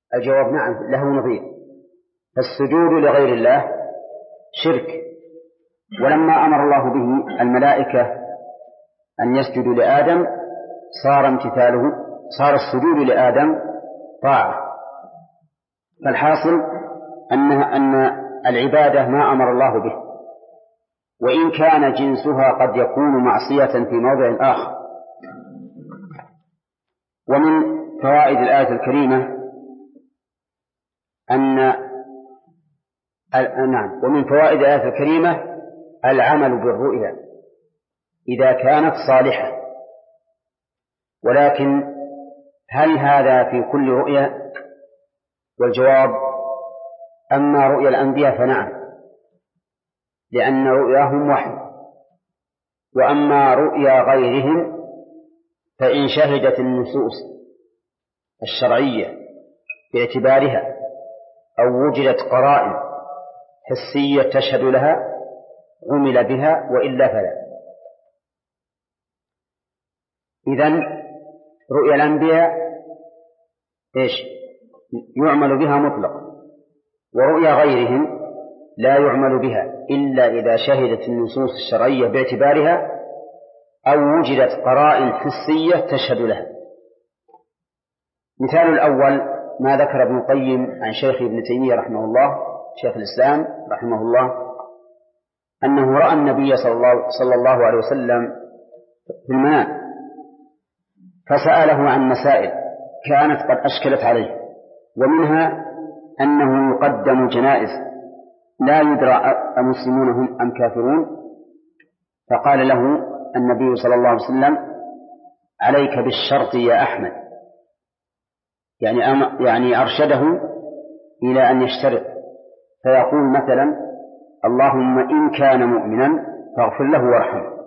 الجواب نعم له نظير. فالسجود لغير الله شرك، ولما أمر الله به الملائكة أن يسجدوا لآدم صار السجود لآدم طاعة. فالحاصل أن العبادة ما أمر الله به، وإن كان جنسها قد يكون معصية في موضع آخر. ومن فوائد الآية الكريمة ومن فوائد الآية الكريمة العمل بالرؤيا إذا كانت صالحة. ولكن هل هذا في كل رؤيا؟ والجواب أما رؤيا الأنبياء فنعم، لأن رؤياهم وحي. وأما رؤيا غيرهم فإن شهدت النصوص الشرعية باعتبارها أو وجدت قرائن حسية تشهد لها عمل بها، وإلا فلا. إذن رؤيا الأنبياء يعمل بها مطلقا، ورؤيا غيرهم لا يعمل بها إلا إذا شهدت النصوص الشرعية باعتبارها أو وجدت قرائن حسية تشهد لها. مثال الأول ما ذكر ابن القيم عن شيخ ابن تيمية رحمه الله، شيخ الإسلام رحمه الله، أنه رأى النبي صلى الله عليه وسلم في المنام فسأله عن مسائل كانت قد أشكلت عليه، ومنها أنه يقدم جنائز لا يدرى أمسلمون هم أم كافرون، فقال له النبي صلى الله عليه وسلم عليك بالشرط يا أحمد، يعني أرشده إلى أن يشترط، فيقول مثلا اللهم إن كان مؤمنا فاغفر له وارحمه.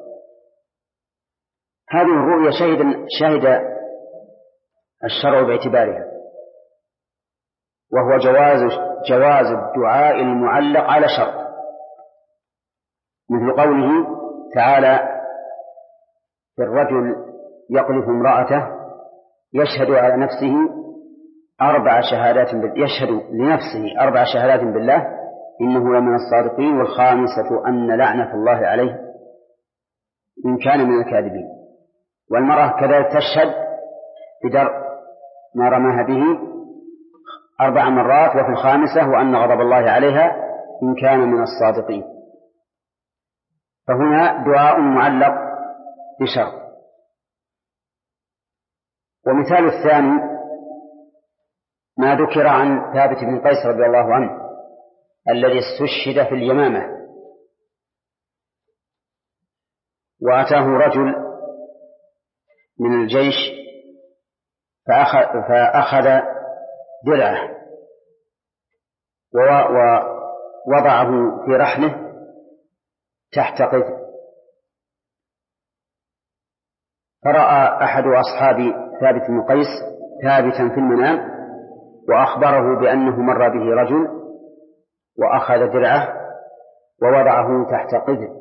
هذه الرؤيا شهد الشرع باعتبارها، وهو جواز الدعاء المعلق على شرط، مثل قوله تعالى في الرجل يقذف امرأته يشهد على نفسه 4 شهادات يشهد لنفسه 4 شهادات بالله إنه لمن الصادقين، والخامسة أن لعنة الله عليه إن كان من الكاذبين. والمرأة كذلك تشهد بدرء ما رماها به 4 مرات، وفي الخامسة وأن غضب الله عليها إن كان من الصادقين. فهنا دعاء معلق بشرط. ومثال الثاني ما ذكر عن ثابت بن قيس رضي الله عنه الذي استشهد في اليمامة، وأتاه رجل من الجيش فأخذ درعه ووضعه في رحله تحت قذف، فرأى أحد أصحاب ثابت بن قيس ثابتا في المنام وأخبره بأنه مر به رجل وأخذ درعه ووضعه تحت قدر،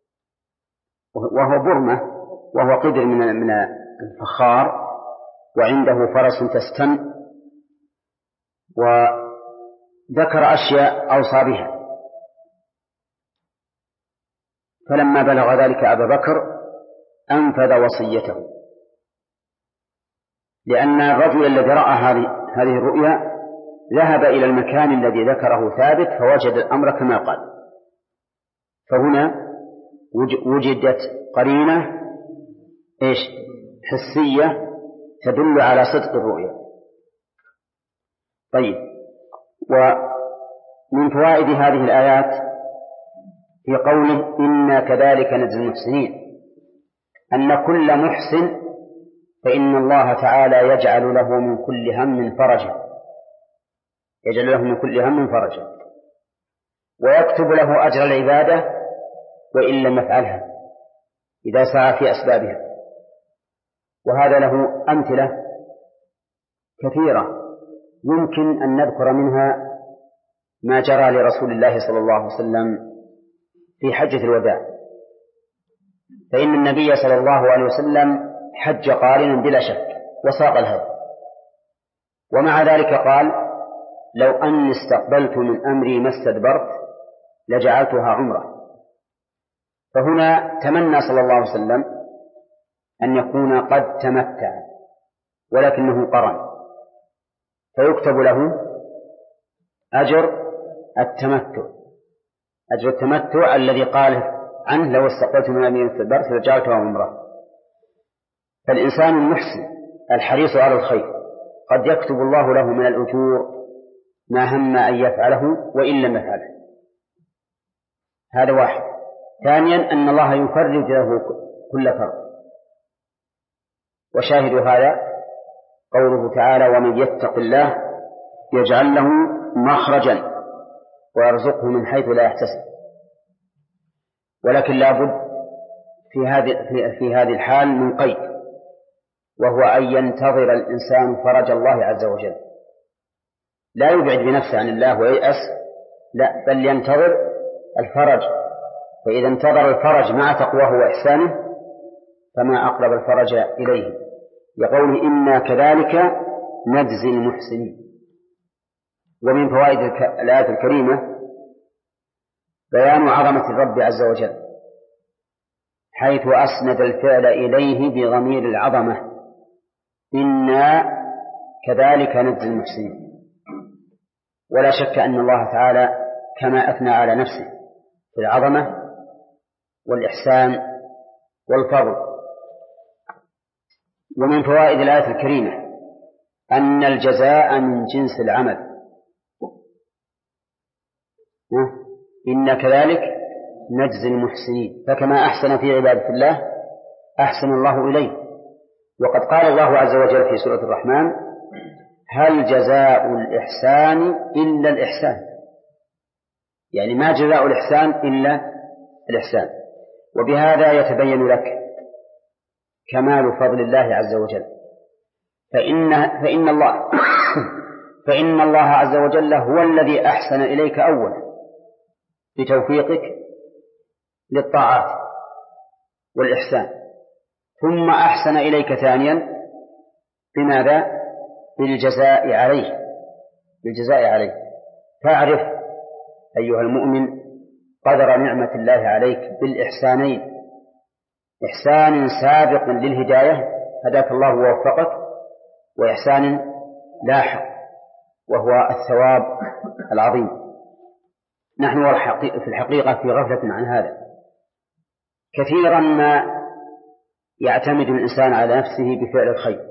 وهو برمة، وهو قدر من الفخار، وعنده فرس تستن، وذكر أشياء أوصى بها. فلما بلغ ذلك أبا بكر أنفذ وصيته، لأن الرجل الذي رأى هذه الرؤيا ذهب إلى المكان الذي ذكره ثابت فوجد الأمر كما قال. فهنا وجدت قرينة حسية تدل على صدق الرؤيا. طيب، ومن فوائد هذه الآيات في قوله إنا كذلك نجزي المحسنين أن كل محسن فإن الله تعالى يجعل له من كل هم فرجا، ويكتب له أجر العبادة وإن لم يفعلها إذا سعى في أسبابها. وهذا له أمثلة كثيرة يمكن أن نذكر منها ما جرى لرسول الله صلى الله عليه وسلم في حجة الوداع، فإن النبي صلى الله عليه وسلم حج قارنا بلا شك وساق الهدي، ومع ذلك قال لو أني استقبلت من أمري ما استدبرت لجعلتها عمرة. فهنا تمنى صلى الله عليه وسلم أن يكون قد تمتع ولكنه قرن، فيكتب له أجر التمتع، أجر التمتع الذي قال عنه لو استقبلت من أمري ما استدبرت لجعلتها عمرة. فالإنسان المحسن الحريص على الخير قد يكتب الله له من الأجور ما هم أن يفعله وإن لم يفعله. هذا واحد. ثانيا أن الله يفرج له كل فرد. وشاهد هذا قوله تعالى ومن يتق الله يجعل له مخرجا ويرزقه من حيث لا يحتسب. ولكن لا بد في هذه الحال من قيد، وهو أن ينتظر الإنسان فرج الله عز وجل، لا يبعد بنفسه عن الله وييأس، لا، بل ينتظر الفرج. فإذا انتظر الفرج مع تقواه وإحسانه فما أقرب الفرج إليه، يقول إنا كذلك نجزي المحسنين. ومن فوائد الآية الكريمة بيان عظمة الرب عز وجل، حيث أسند الفعل إليه بضمير العظمة، إنا كذلك نجزي المحسنين. ولا شك أن الله تعالى كما أثنى على نفسه في العظمة والإحسان والفضل. ومن فوائد الآية الكريمة أن الجزاء من جنس العمل، إن كذلك نجزي المحسنين، فكما أحسن في عبادة الله أحسن الله إليه. وقد قال الله عز وجل في سورة الرحمن هل جزاء الإحسان إلا الإحسان، يعني ما جزاء الإحسان إلا الإحسان. وبهذا يتبين لك كمال فضل الله عز وجل، فإن الله عز وجل هو الذي أحسن إليك أولا بتوفيقك للطاعات والإحسان، ثم أحسن إليك ثانيا بماذا؟ بالجزاء عليه. فاعرف أيها المؤمن قدر نعمة الله عليك بالإحسانين، إحسان سابق للهداية هداك الله ووفقك، وإحسان لاحق وهو الثواب العظيم. نحن في الحقيقة في غفلة عن هذا. كثيرا ما يعتمد الإنسان على نفسه بفعل الخير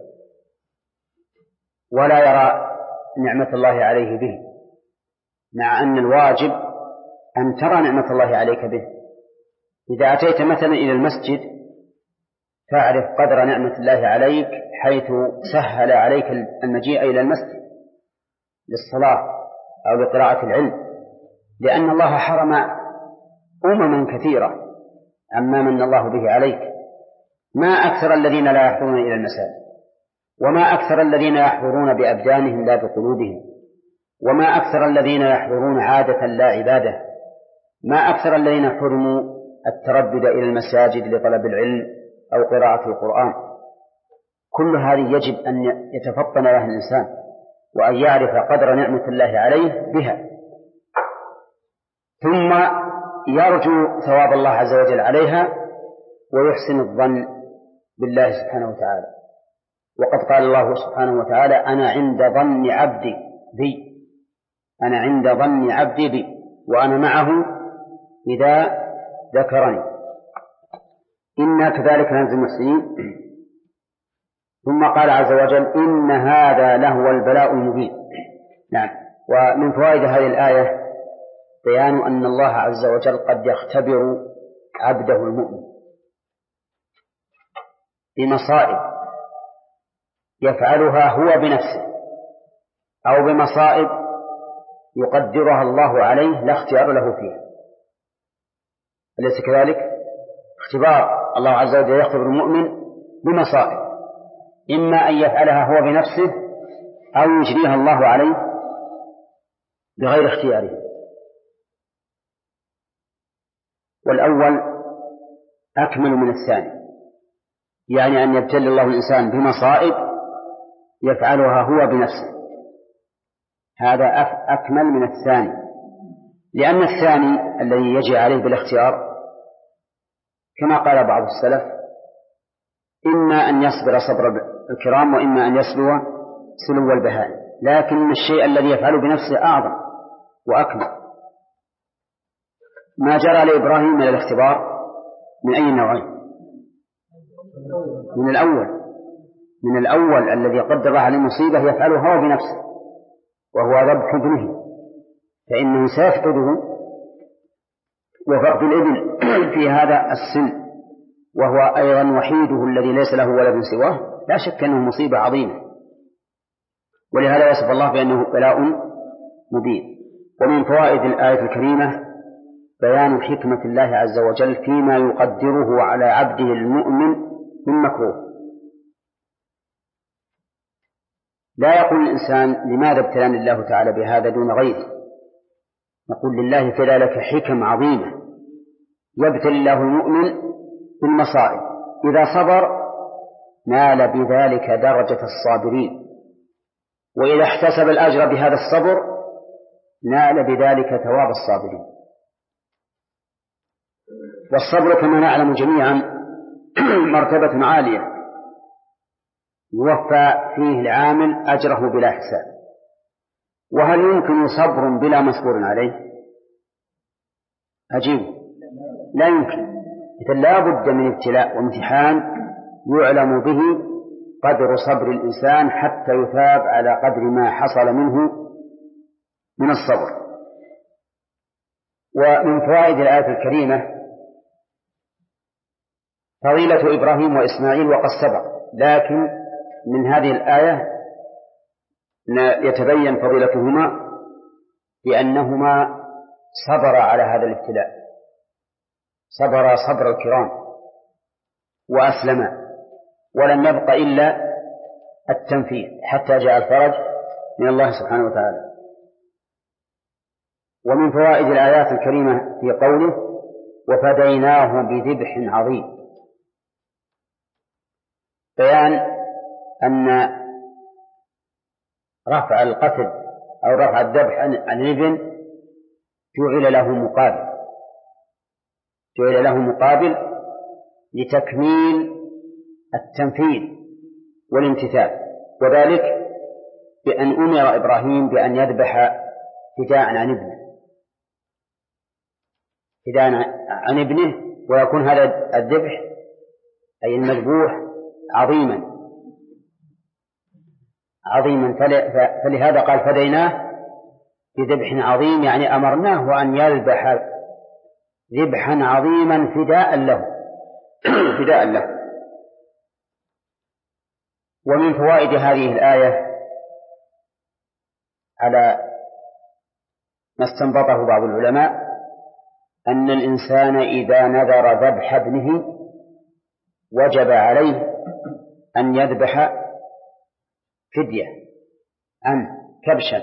ولا يرى نعمة الله عليه به، مع أن الواجب أن ترى نعمة الله عليك به. إذا أتيت مثلا إلى المسجد فاعرف قدر نعمة الله عليك حيث سهل عليك المجيء إلى المسجد للصلاة أو لقراءة العلم، لأن الله حرم أمما كثيرة عما من الله به عليك. ما أكثر الذين لا يحضرون إلى المساجد، وما أكثر الذين يحضرون بأبدانهم لا بقلوبهم، وما أكثر الذين يحضرون عادة لا عبادة، ما أكثر الذين حرموا التردد إلى المساجد لطلب العلم أو قراءة القرآن. كل هذه يجب أن يتفطن لها الإنسان وأن يعرف قدر نعمة الله عليه بها، ثم يرجو ثواب الله عز وجل عليها ويحسن الظن بالله سبحانه وتعالى. وقد قال الله سبحانه وتعالى أنا عند ظن عبدي بي وأنا معه إذا ذكرني. إنا كذلك نجزي المحسنين. ثم قال عز وجل إن هذا لهو البلاء المبين. نعم. ومن فوائد هذه الآية بيان أن الله عز وجل قد يختبر عبده المؤمن بمصائب يفعلها هو بنفسه أو بمصائب يقدرها الله عليه لا اختيار له فيها. أليس كذلك؟ اختبار الله عز وجل يختبر المؤمن بمصائب، إما أن يفعلها هو بنفسه أو يجريها الله عليه بغير اختياره. والأول أكمل من الثاني، يعني أن يبتلي الله الإنسان بمصائب يفعلها هو بنفسه، هذا أكمل من الثاني، لأن الثاني الذي يجي عليه بالاختيار كما قال بعض السلف: إما أن يصبر صبر الكرام وإما أن يسلو سلو البهائم، لكن الشيء الذي يفعله بنفسه أعظم وأكمل. ما جرى لإبراهيم من الاختبار من أي نوعين؟ من الأول الذي قدر على المصيبة يفعله هو بنفسه، وهو ذبح ابنه، فإنه سيفقده وفقد الابن في هذا السن، وهو أيضا وحيده الذي ليس له ولد سواه، لا شك أنه مصيبة عظيمة، ولهذا وصف الله بأنه بلاء مبين. ومن فوائد الآية الكريمة بيان حكمة الله عز وجل فيما يقدره على عبده المؤمن من مكروه. لا يقول الإنسان: لماذا ابتلاني الله تعالى بهذا دون غيره؟ نقول: لله في ذلك حكم عظيمة، يبتلي الله المؤمن بالمصائب، إذا صبر نال بذلك درجة الصابرين، وإذا احتسب الأجر بهذا الصبر نال بذلك ثواب الصابرين. والصبر كما نعلم جميعا مرتبة عالية يوفى فيه العامل أجره بلا حساب. وهل يمكن صبر بلا مصبور عليه؟ أجيب: لا يمكن. إذن لا بد من ابتلاء وامتحان يعلم به قدر صبر الإنسان حتى يثاب على قدر ما حصل منه من الصبر. ومن فوائد الآية الكريمة فضيلة إبراهيم وإسماعيل وقد سبق، لكن من هذه الآية يتبين فضيلتهما بأنهما صبر على هذا الابتلاء، صبر صبر الكرام وأسلما، ولم يبق إلا التنفيذ حتى جاء الفرج من الله سبحانه وتعالى. ومن فوائد الآيات الكريمة في قوله: وفديناه بذبح عظيم، بيان أن رفع القتل أو رفع الذبح عن الابن جعل له مقابل لتكميل التنفيذ والامتثال، وذلك بأن أمر إبراهيم بأن يذبح فداء عن ابنه، ويكون هذا الذبح أي المذبوح عظيما، فلهذا قال: فديناه بذبح عظيم، يعني أمرناه أن يذبح ذبحا عظيما فداء له. ومن فوائد هذه الآية على ما استنبطه بعض العلماء أن الإنسان إذا نذر ذبح ابنه وجب عليه أن يذبح فدية كبشا،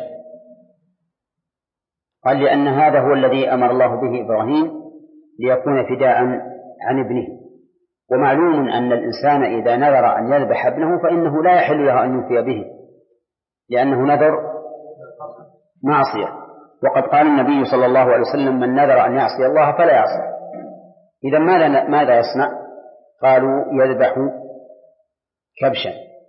قال: لأن هذا هو الذي أمر الله به إبراهيم ليكون فداء عن ابنه. ومعلوم أن الإنسان إذا نذر أن يذبح ابنه فإنه لا يحل له أن يوفي به، لأنه نذر معصية، وقد قال النبي صلى الله عليه وسلم: من نذر أن يعصي الله فلا يعصي. إذا ماذا يصنع؟ قالوا: يذبح كبشا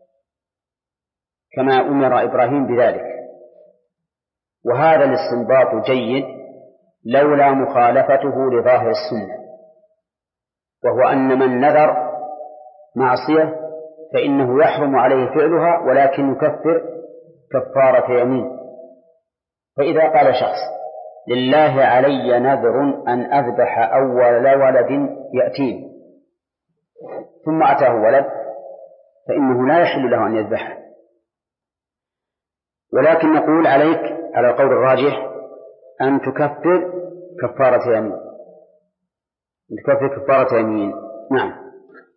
كما أمر إبراهيم بذلك. وهذا الاستنباط جيد لولا مخالفته لظاهر السنة، وهو أن من نذر معصية فإنه يحرم عليه فعلها، ولكن يكفر كفارة يمين. فإذا قال شخص: لله علي نذر أن أذبح أول ولد يأتيني، ثم أتاه ولد، فإنه لا يحل له أن يذبحه، ولكن نقول عليك على القول الراجح أن تكفر كفارة يمين. نعم.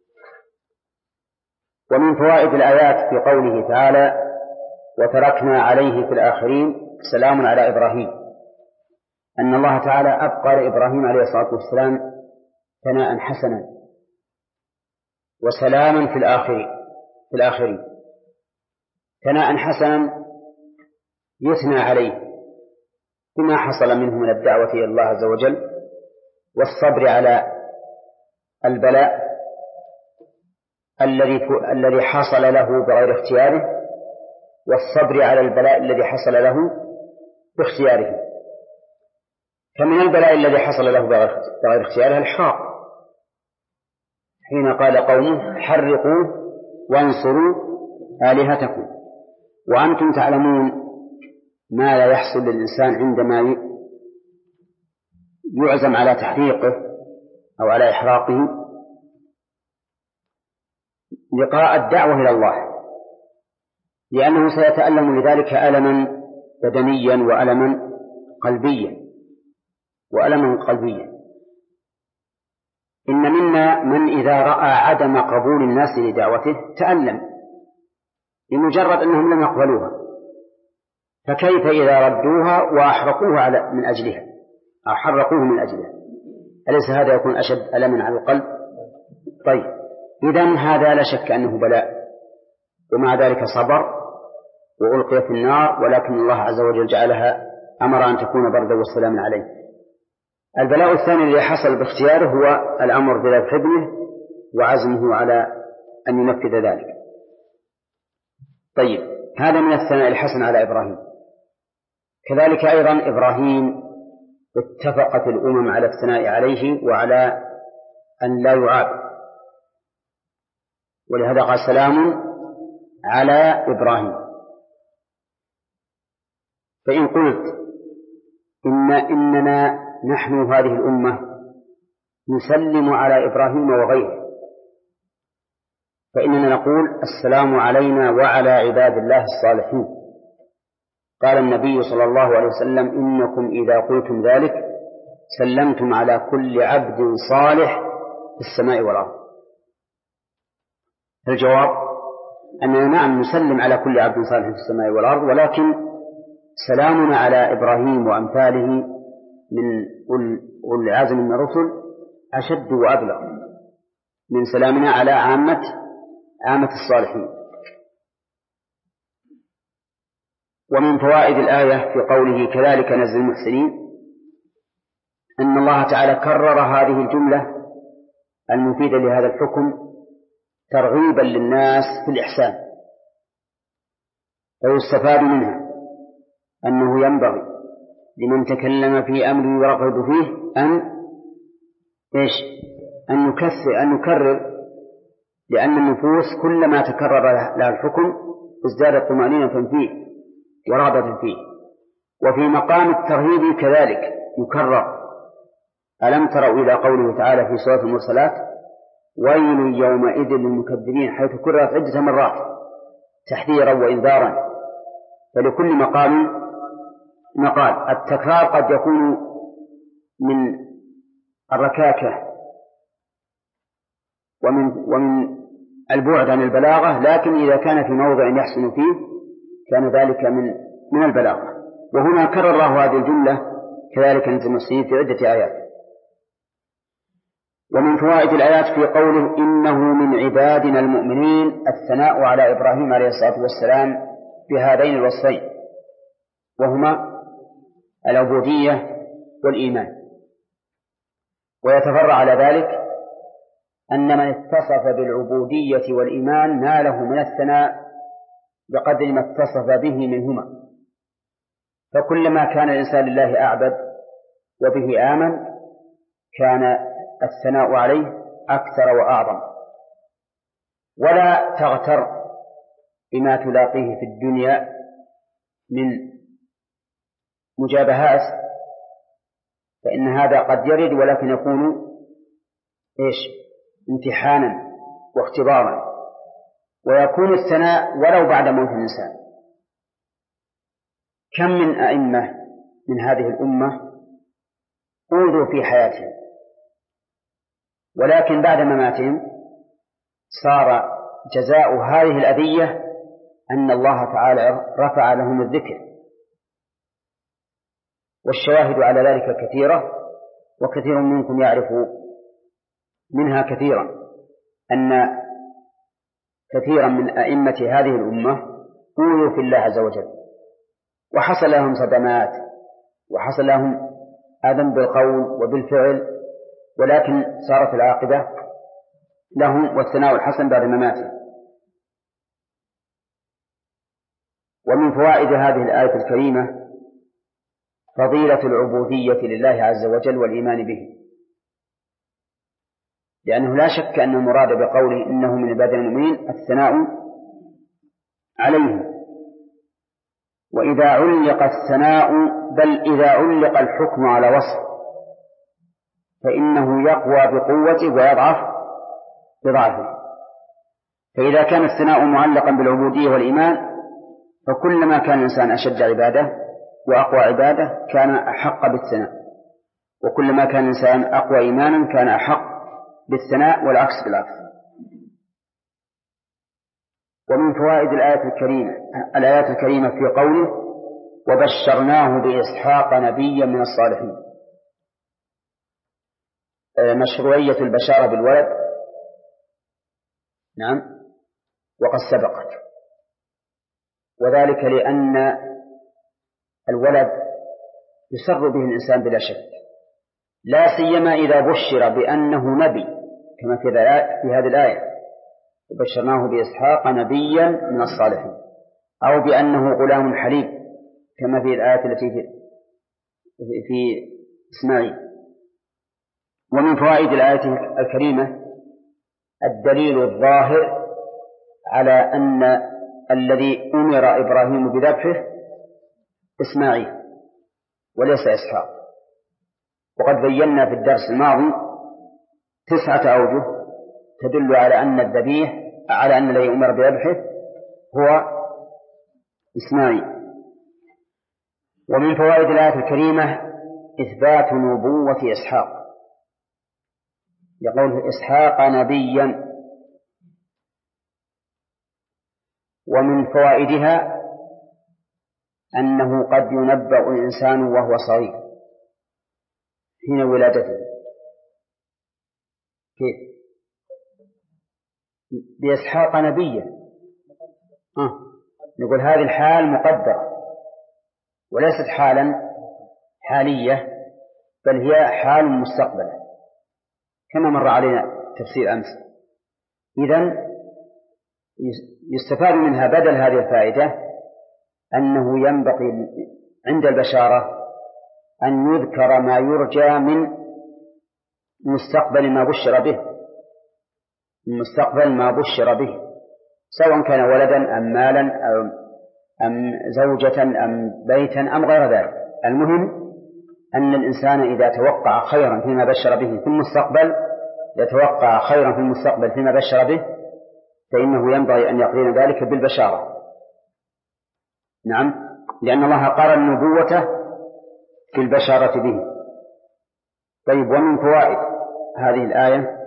ومن فوائد الآيات في قوله تعالى: وتركنا عليه في الآخرين سلام على إبراهيم، أن الله تعالى أبقى لإبراهيم عليه الصلاة والسلام ثناء حسنا وسلاما في الآخرين. ثناء حسنا يثنى عليه بما حصل منه من الدعوة إلى الله عز وجل والصبر على البلاء الذي حصل له بغير اختياره والصبر على البلاء الذي حصل له باختياره. فمن البلاء الذي حصل له بغير اختياره الحراق، حين قال قومه حرقوا وانصروا آلهتكم. وأنتم تعلمون ما لا يحصل للإنسان عندما يعزم على تحريقه أو على إحراقه لقاء الدعوة إلى الله، لأنه سيتألم لذلك ألما بدنيا وألما قلبيا. إن منا من إذا رأى عدم قبول الناس لدعوته تألم لمجرد أنهم لم يقبلوها، فكيف إذا ردوها وأحرقوها من أجلها أو حرقوه من أجلها؟ أليس هذا يكون أشد ألما على القلب؟ طيب، إذن هذا لا شك أنه بلاء، ومع ذلك صبر وألقي في النار، ولكن الله عز وجل جعلها أمر أن تكون بردا والسلام عليه. البلاء الثاني الذي حصل باختياره هو الأمر بذبح ابنه وعزمه على أن ينفذ ذلك. طيب، هذا من الثناء الحسن على إبراهيم. كذلك أيضا إبراهيم اتفقت الأمم على الثناء عليه وعلى أن لا يعاب، ولهذا قال سلام على إبراهيم. فإن قلت إننا نحن هذه الأمة نسلم على إبراهيم وغيره، فإننا نقول السلام علينا وعلى عباد الله الصالحين. قال النبي صلى الله عليه وسلم إنكم إذا قلتم ذلك سلمتم على كل عبد صالح في السماء والأرض. الجواب أننا نعم نسلم على كل عبد صالح في السماء والأرض، ولكن سلامنا على إبراهيم وأمثاله من أولي العزم من الرسل أشد وأبلغ من سلامنا على عامة الصالحين. ومن فوائد الآية في قوله كذلك نجزي المحسنين أن الله تعالى كرر هذه الجملة المفيدة لهذا الحكم ترغيبا للناس في الإحسان، فيستفاد منها أنه ينبغي لمن تكلم في أمر يرغب فيه أن يكرر، لأن النفوس كلما تكرر لها الحكم ازدادت طمأنينة فيه ورغبة فيه. وفي مقام الترهيب كذلك يكرر. ألم تروا إلى قوله تعالى في سورة المرسلات ويل يومئذ للمكذبين، حيث كررت عدة مرات تحذيرا وإنذارا، فلكل مقام مقال. التكرار قد يكون من الركاكة ومن البعد عن البلاغة، لكن إذا كان في موضع يحسن فيه كان ذلك من البلاغة. وهنا كرر الله هذه الجملة كذلك نجزي المحسنين في عدة آيات. ومن فوائد الآيات في قوله إنه من عبادنا المؤمنين الثناء على إبراهيم عليه الصلاة والسلام بهذين الوصفين، وهما العبودية والإيمان. ويتفرع على ذلك أن من اتصف بالعبودية والإيمان ناله من الثناء بقدر ما اتصف به منهما، فكلما كان الإنسان لله أعبد وبه آمن كان الثناء عليه أكثر وأعظم. ولا تغتر بما تلاقيه في الدنيا من مجابهات، فإن هذا قد يرد ولكن يكون امتحانا واختبارا، ويكون الثناء ولو بعد موت الإنسان. كم من أئمة من هذه الأمة أوذوا في حياتهم، ولكن بعد مماتهم صار جزاء هذه الأذية أن الله تعالى رفع لهم الذكر. والشواهد على ذلك كثيرة، وكثير منكم يعرف منها كثيرا، أن كثيرا من أئمة هذه الأمة أوذوا في الله عز وجل، وحصل لهم صدمات وحصل لهم أذى بالقول وبالفعل، ولكن صارت العاقبة لهم والثناء الحسن بعد مماته. ومن فوائد هذه الآية الكريمة فضيلة العبودية لله عز وجل والإيمان به، لأنه لا شك أن المراد بقوله إنه من عباد المؤمنين الثناء عليه. وإذا علق الثناء بل إذا علق الحكم على وصف فإنه يقوى بقوته ويضعف بضعفه. فإذا كان الثناء معلقا بالعبودية والإيمان فكلما كان الإنسان أشد عبادة وأقوى عبادة كان أحق بالثناء، وكلما كان الإنسان أقوى إيمانا كان أحق بالثناء، والعكس بالعكس. ومن فوائد الآيات الكريمة في قوله وبشرناه بإسحاق نبيا من الصالحين مشروعية البشارة بالولد، نعم، وقد سبقت، وذلك لأن الولد يسر به الإنسان بلا شك، لا سيما إذا بشر بأنه نبي كما في هذه الآية وبشرناه بإسحاق نبيا من الصالحين، أو بأنه غلام حليم كما في الآية التي في إسماعيل. ومن فوائد الآية الكريمة الدليل الظاهر على أن الذي أمر إبراهيم بذبحه إسماعيل وليس إسحاق. وقد بينا في الدرس الماضي 9 أوجه تدل على أن الذي أمر بذبحه هو إسماعيل. ومن فوائد الآية الكريمة إثبات نبوة إسحاق، يقول إسحاق نبيا. ومن فوائدها أنه قد ينبأ الإنسان وهو صغير حين ولادته. كيف؟ بإسحاق نبيا. نقول هذه الحال مقدرة وليست حالا حالية، بل هي حال مستقبلة كما مر علينا تفسير أمس. إذن يستفاد منها بدل هذه الفائدة أنه ينبغي عند البشارة أن يذكر ما يرجى من مستقبل ما بشر به، من مستقبل ما بشر به، سواء كان ولدا أم مالا أم زوجة أم بيتا أم غير ذلك. المهم أن الإنسان إذا توقع خيرا فيما بشر به في المستقبل يتوقع خيرا في المستقبل فيما بشر به، فإنه ينبغي أن يقرن ذلك بالبشارة. نعم، لأن الله قرن نبوته في البشارة به. طيب، ومن فوائد هذه الآية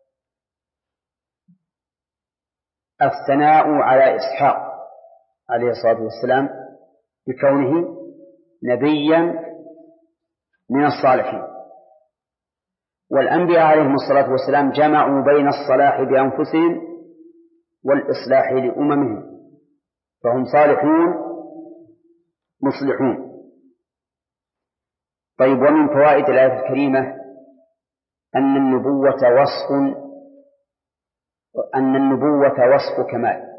الثناء على إسحاق عليه الصلاة والسلام بكونه نبيا من الصالحين. والأنبياء عليهم الصلاة والسلام جمعوا بين الصلاح بأنفسهم والإصلاح لأممهم، فهم صالحون مصلحون. طيب، ومن فوائد الآية الكريمة أن النبوة وصف كمال،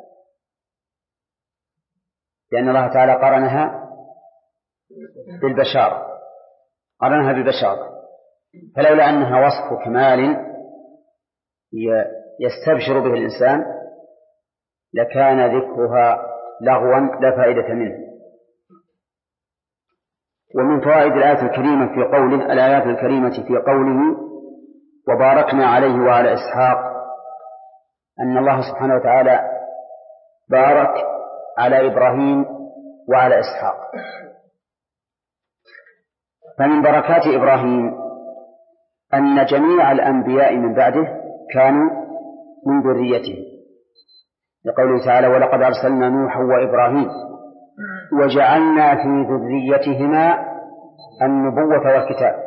لأن الله تعالى قرنها بالبشارة، فلولا أنها وصف كمال يستبشر به الإنسان لكان ذكرها لغوا لا فائدة منه. ومن فوائد الآيات الكريمة في قوله وباركنا عليه وعلى إسحاق أن الله سبحانه وتعالى بارك على إبراهيم وعلى إسحاق. فمن بركات إبراهيم أن جميع الأنبياء من بعده كانوا من ذريته، لقوله تعالى ولقد أرسلنا نوحا وإبراهيم وجعلنا في ذريتهما النبوة والكتاب،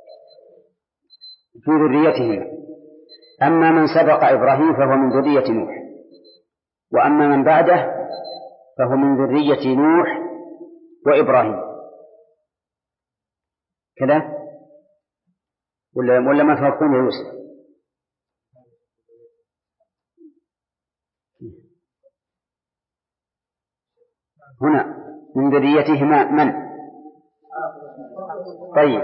في ذريتهما. أما من سبق إبراهيم فهو من ذرية نوح، وأما من بعده فهو من ذرية نوح وإبراهيم كذا ولا ما توافقون يا يوسف؟ هنا من ذريتهما من؟ طيب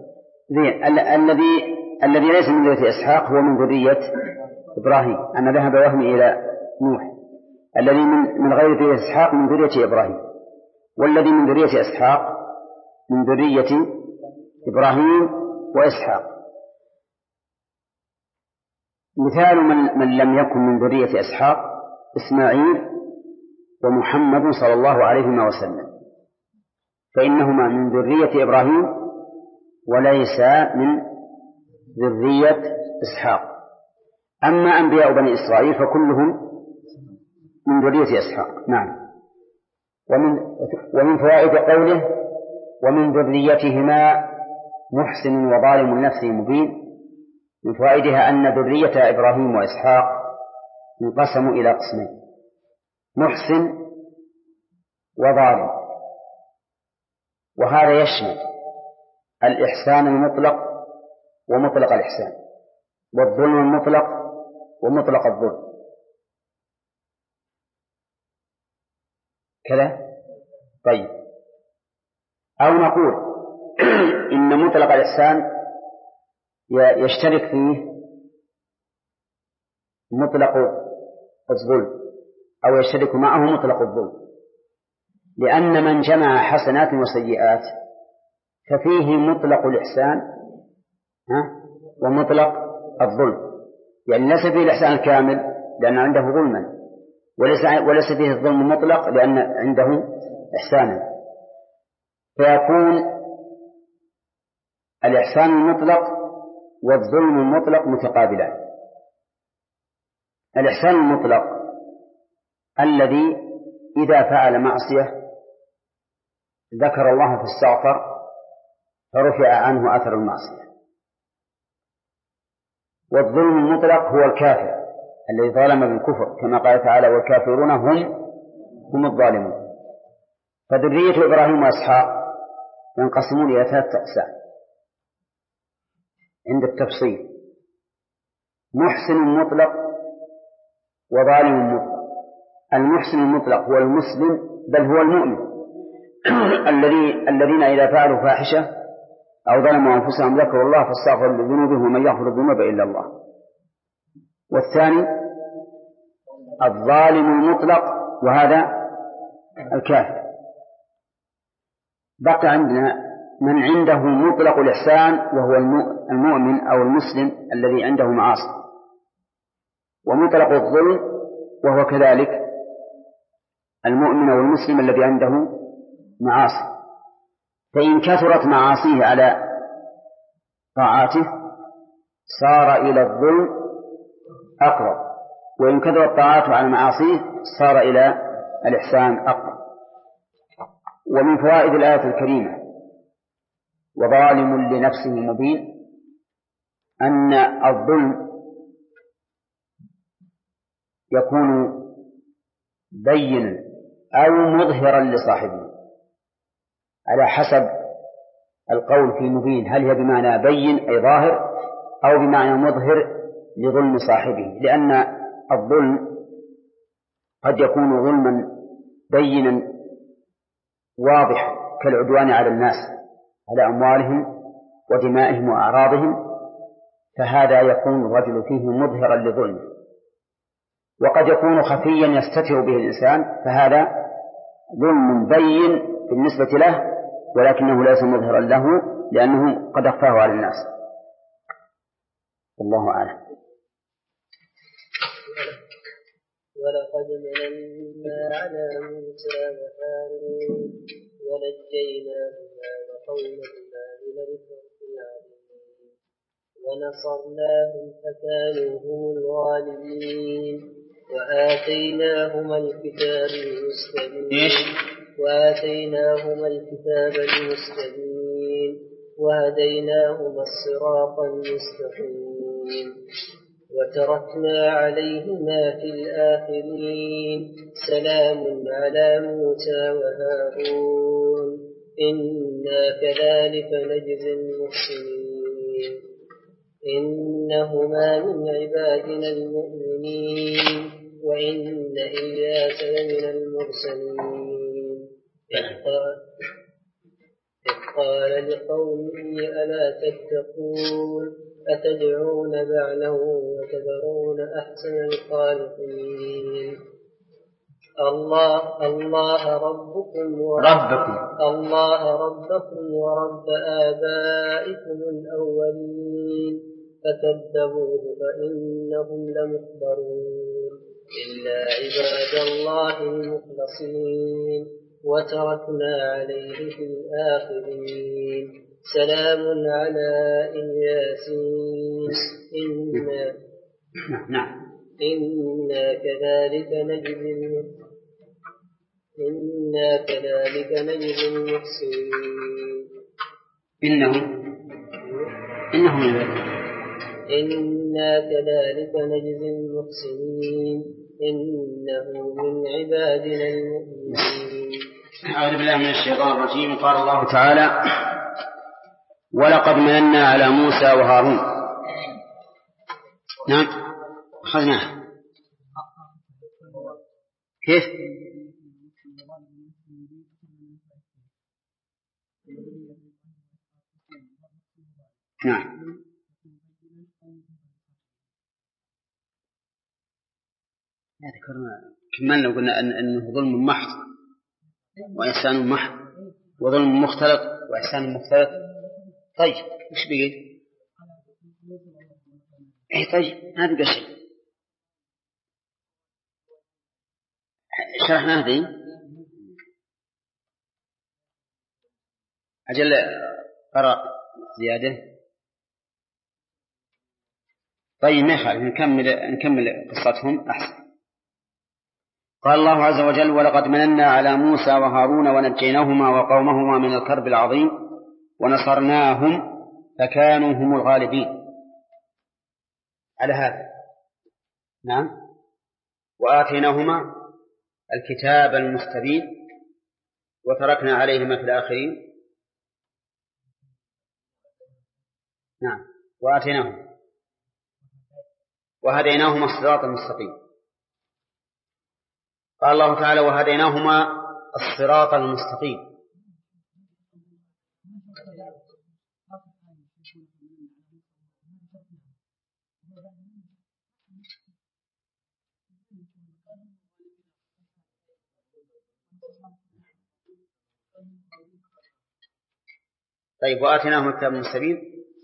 الذي ليس من ذرية إسحاق هو من ذرية إبراهيم. أنا ذهب وهمي إلى نوح. الذي من غير ذرية إسحاق من ذرية إبراهيم، والذي من ذرية إسحاق من ذرية إبراهيم وإسحاق. مثال من لم يكن من ذرية إسحاق إسماعيل ومحمد صلى الله عليه وسلم، فإنهما من ذرية إبراهيم وليس من ذرية إسحاق. أما أنبياء بني إسرائيل فكلهم من ذرية إسحاق. نعم. ومن فوائد قوله ومن ذريتهما محسن وظالم لنفسه مبين، من فوائدها أن ذرية إبراهيم وإسحاق انقسموا إلى قسمين: محسن وظالم، وهذا يشمل الإحسان المطلق ومطلق الإحسان، والظلم المطلق ومطلق الظلم كذا. طيب، أو نقول إن مطلق الإحسان يشترك فيه مطلق الظلم، أو يشترك معه مطلق الظلم، لأن من جمع حسنات وسيئات ففيه مطلق الإحسان ومطلق الظلم. يعني ليس فيه الإحسان الكامل لأن عنده ظلما، وليس فيه الظلم المطلق لأن عنده إحسانا، فيكون الإحسان المطلق والظلم المطلق متقابلان. الإحسان المطلق الذي إذا فعل معصية ذكر الله فاستغفر فرفع عنه أثر المعصية. والظلم المطلق هو الكافر الذي ظلم بالكفر، كما قال تعالى والكافرون هم الظالمون. فذرية إبراهيم وإسحاق ينقسمون إلى 3 أقسام عند التفصيل: محسن مطلق وظالم مطلق. المحسن المطلق هو المسلم بل هو المؤمن الذين إذا فعلوا فاحشة أو ظلموا أنفسهم ذكروا الله فاستغفروا لذنوبهم ومن يغفر الذنوب إلا الله. والثاني الظالم المطلق وهذا الكافر. بقى عندنا من عنده مطلق الإحسان وهو المؤمن أو المسلم الذي عنده معاصي، ومطلق الظلم وهو كذلك المؤمن أو المسلم الذي عنده معاصي. فإن كثرت معاصيه على طاعاته صار إلى الظلم أقرب، وإن كثرت طاعاته على معاصيه صار إلى الإحسان أقرب. ومن فوائد الآية الكريمة وظالم لنفسه مبين أن الظلم يكون بينا أو مظهرا لصاحبه على حسب القول في مبين، هل هي بمعنى بين أي ظاهر أو بمعنى مظهر لظلم صاحبه، لأن الظلم قد يكون ظلما بينا واضحا كالعدوان على الناس على أموالهم ودمائهم وأعراضهم، فهذا يكون الرجل فيه مظهرا لظلمه. وقد يكون خفيا يستتر به الإنسان، فهذا ظلم بين بالنسبة له ولكنه ليس مظهرا له لأنه قد أخفاه على الناس. والله أعلم. ولقد مننا على موسى وهارون ونجيناهما وقومهما من الكرب العظيم ونصرناهم فكانوا هم الغالبين وآتيناهما الكتاب المستبين وهديناهما الصراط المستقيم وتركنا عليهما في الآخرين سلام على موسى وهارون إنا كذلك نجزي المحسنين إنهما من عبادنا المؤمنين وإن إلياس لمن المرسلين إذ قال لقومه ألا تتقون أتدعون بعلا وتذرون أحسن الخالقين الله ربكم ورب آبائكم الأولين فكذبوه فإنهم لمحضرون إلا عباد الله المخلصين وتركنا عليه في الآخرين سلام على الياسين إنا كذلك نجزي المحسنين إنا كذلك نجزي المحسنين إنه من عبادنا المؤمنين. أعوذ بالله من الشيطان الرجيم. قال الله تعالى ولقد مننا على موسى وهارون. نعم أخذناه. كيف؟ نعم ذكرنا كملنا وقلنا أنه ظلم محض وإحسان محض وظلم مختلط وإحسان مختلط. طيب وش بقي؟ طيب ما بقى شيء شرحنا هذه أجل قرأ زيادة. طيب ما يخالف نكمل قصتهم أحسن. قال الله عز وجل ولقد مننا على موسى وهارون ونجيناهما وقومهما من الكرب العظيم ونصرناهم فكانوا هم الغالبين على هذا. نعم وآتيناهما الكتاب المستبين وتركنا عليهما في الآخرين. نعم وآتيناهما وهديناهما الصراط المستقيم. قال الله تعالى وهديناهما الصراط المستقيم. طيب وآتيناهما الكتاب المستبين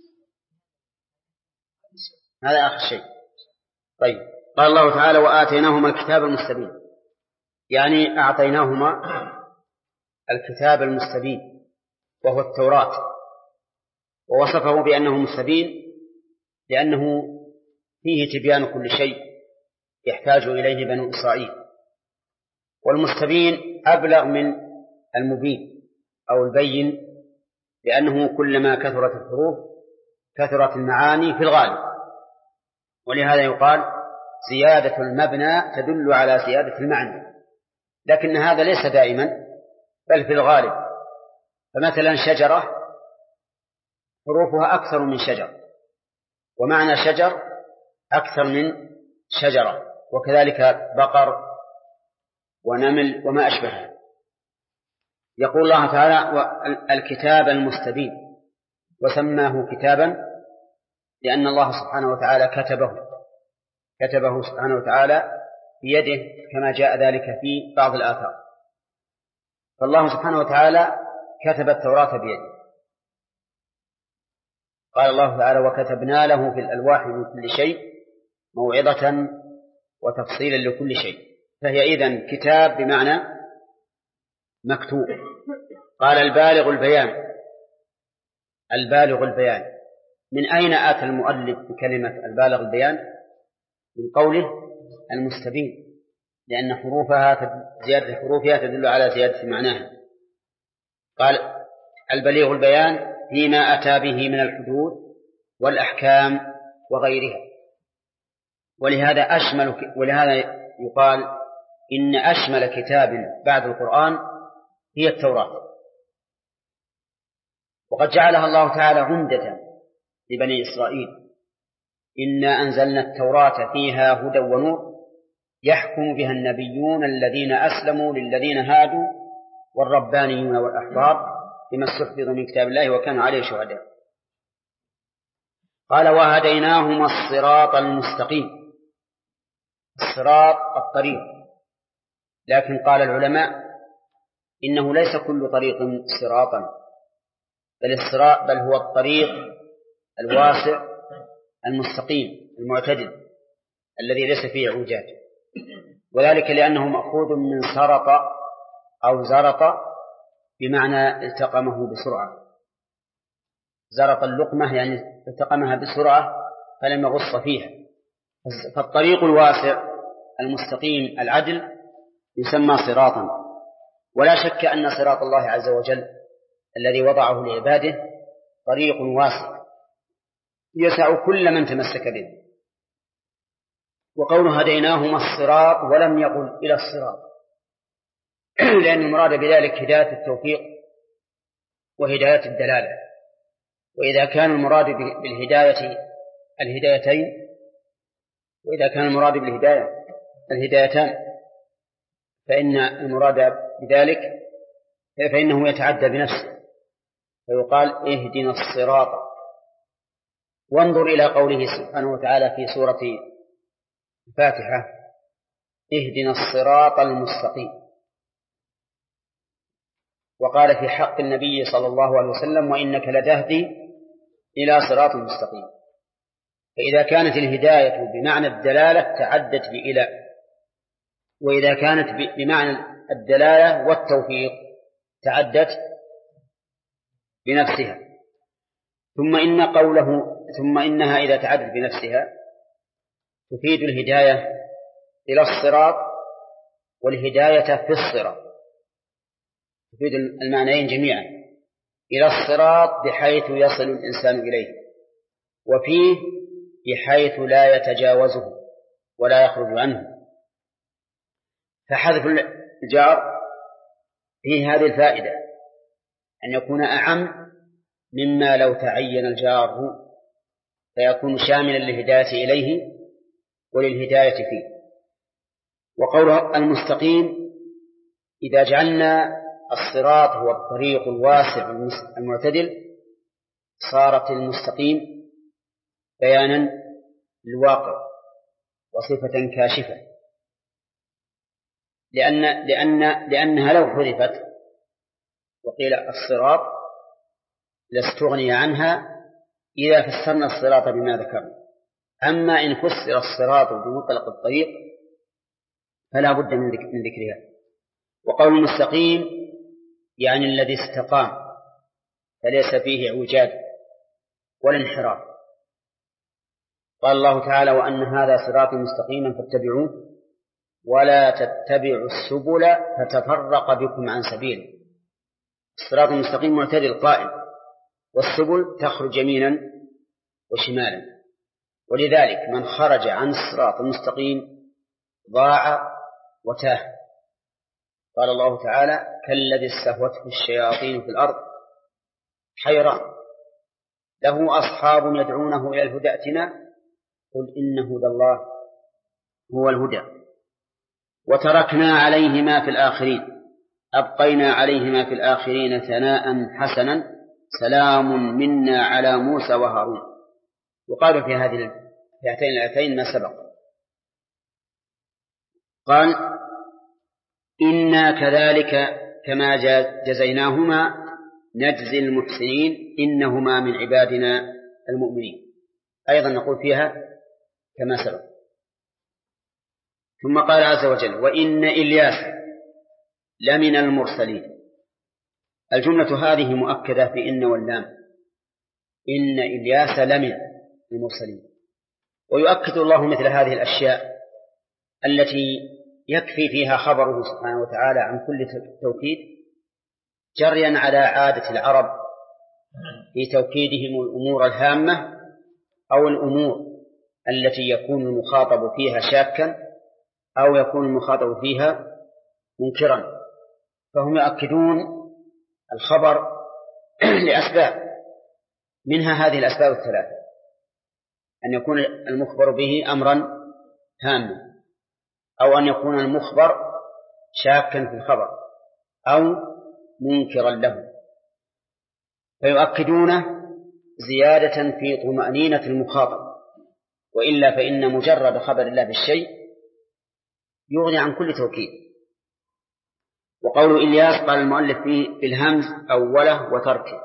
هذا آخر شيء. طيب قال الله تعالى وآتيناهما الكتاب المستبين يعني أعطيناهما الكتاب المستبين وهو التوراة ووصفه بأنه مستبين لأنه فيه تبيان كل شيء يحتاج إليه بنو إسرائيل. والمستبين أبلغ من المبين أو البين لأنه كلما كثرت الحروف كثرت المعاني في الغالب. ولهذا يقال زيادة المبنى تدل على زيادة المعنى لكن هذا ليس دائما بل في الغالب. فمثلا شجرة حروفها أكثر من شجر ومعنى شجر أكثر من شجرة وكذلك بقر ونمل وما أشبهه. يقول الله تعالى الكتاب المستبين وسماه كتابا لأن الله سبحانه وتعالى كتبه سبحانه وتعالى بيده كما جاء ذلك في بعض الآثار. فالله سبحانه وتعالى كتب التوراة بيده. قال الله تعالى وكتبنا له في الألواح من كل شيء موعظة وتفصيلا لكل شيء. فهي إذن كتاب بمعنى مكتوب. قال البالغ البيان. من أين آتى المؤلف بكلمة البالغ البيان؟ من قوله المستبين لأن زيادة حروفها تدل على زيادة معناها. قال البليغ البيان فيما أتى به من الحدود والأحكام وغيرها. ولهذا يقال إن أشمل كتاب بعد القرآن هي التوراة، وقد جعلها الله تعالى عمدة لبني إسرائيل: إنا أنزلنا التوراة فيها هدى ونور يحكم بها النبيون الذين أسلموا للذين هادوا والربانيون والأحبار بما استحفظوا من كتاب الله وكانوا عليه شهداء. قال: وهديناهما الصراط المستقيم. الصراط الطريق، لكن قال العلماء إنه ليس كل طريق صراطا، بل هو الطريق الواسع المستقيم المعتدل الذي ليس فيه اعوجاج، وذلك لأنه مأخوذ من سرط أو زرط بمعنى التقمه بسرعة. زرط اللقمة يعني التقمها بسرعة فلم يغص فيها. فالطريق الواسع المستقيم العدل يسمى صراطا، ولا شك أن صراط الله عز وجل الذي وضعه لعباده طريق واسع يسع كل من تمسك به. وقوله هديناهما الصراط ولم يقل إلى الصراط، لأن المراد بذلك هداية التوفيق وهداية الدلالة. وإذا كان المراد بالهداية الهدايتين، وإذا كان المراد بالهداية الهدايتان، فإن المراد بذلك فإنه يتعدى بنفسه، فيقال اهدنا الصراط. وانظر إلى قوله سبحانه وتعالى في سورة الفاتحة: اهدنا الصراط المستقيم. وقال في حق النبي صلى الله عليه وسلم: وإنك لتهدي إلى صراط مستقيم. فإذا كانت الهداية بمعنى الدلالة تعدت بإلى، وإذا كانت بمعنى الدلالة والتوفيق تعدت بنفسها. ثم إنها إذا تعدت بنفسها تفيد الهداية إلى الصراط والهداية في الصراط، تفيد المعنيين جميعا: إلى الصراط بحيث يصل الإنسان إليه، وفيه بحيث لا يتجاوزه ولا يخرج عنه. فحذف الجار فيه هذه الفائدة، أن يكون أعم مما لو تعين الجار، فيكون شاملا للهداية إليه وللهداية فيه. وقوله المستقيم: إذا جعلنا الصراط هو الطريق الواسع المعتدل صارت المستقيم بيانا للواقع وصفة كاشفة، لأنها لو حذفت وقيل الصراط لاستغني عنها إذا فسرنا الصراط بما ذكرنا. أما إن فسر الصراط بمطلق الطريق فلا بد من ذكرها. وقول المستقيم يعني الذي استقام فليس فيه اعوجاج ولا انحراف. قال الله تعالى: وأن هذا صراطي مستقيما فاتبعوه ولا تتبعوا السبل فتفرق بكم عن سبيله. الصراط المستقيم معتدل قائم، والسبل تخرج يمينا وشمالا، ولذلك من خرج عن الصراط المستقيم ضاع وتاه. قال الله تعالى: كالذي استهوته الشياطين في الأرض حيران له أصحاب يدعونه إلى الهدى ائتنا قل إن هدى الله هو الهدى وتركنا عليهما في الآخرين أبقينا عليهما في الآخرين ثناء حسنا سلام منا على موسى وهارون. وقال في هاتين الآيتين ما سبق. قال: إنا كذلك كما جزيناهما نجزي المحسنين إنهما من عبادنا المؤمنين. أيضا نقول فيها كما سبق. ثم قال عز وجل: وإن إلياس لمن المرسلين. الجملة هذه مؤكدة في إن واللام، إن إلياس لمن المرسلين. ويؤكد الله مثل هذه الأشياء التي يكفي فيها خبره سبحانه وتعالى عن كل توكيد جريا على عادة العرب في توكيدهم الأمور الهامة أو الأمور التي يكون المخاطب فيها شاكا أو يكون المخاطب فيها منكرا، فهم يؤكدون الخبر لأسباب، منها هذه الأسباب الثلاثة: أن يكون المخبر به أمرا هاما، أو أن يكون المخبر شاكا في الخبر، أو منكرا له، فيؤكدونه زيادة في طمأنينة المخاطب، وإلا فإن مجرد خبر الله بالشيء يغني عن كل توكيد. وقول إلياس قال المؤلف فيه بالهمز أوله وتركه،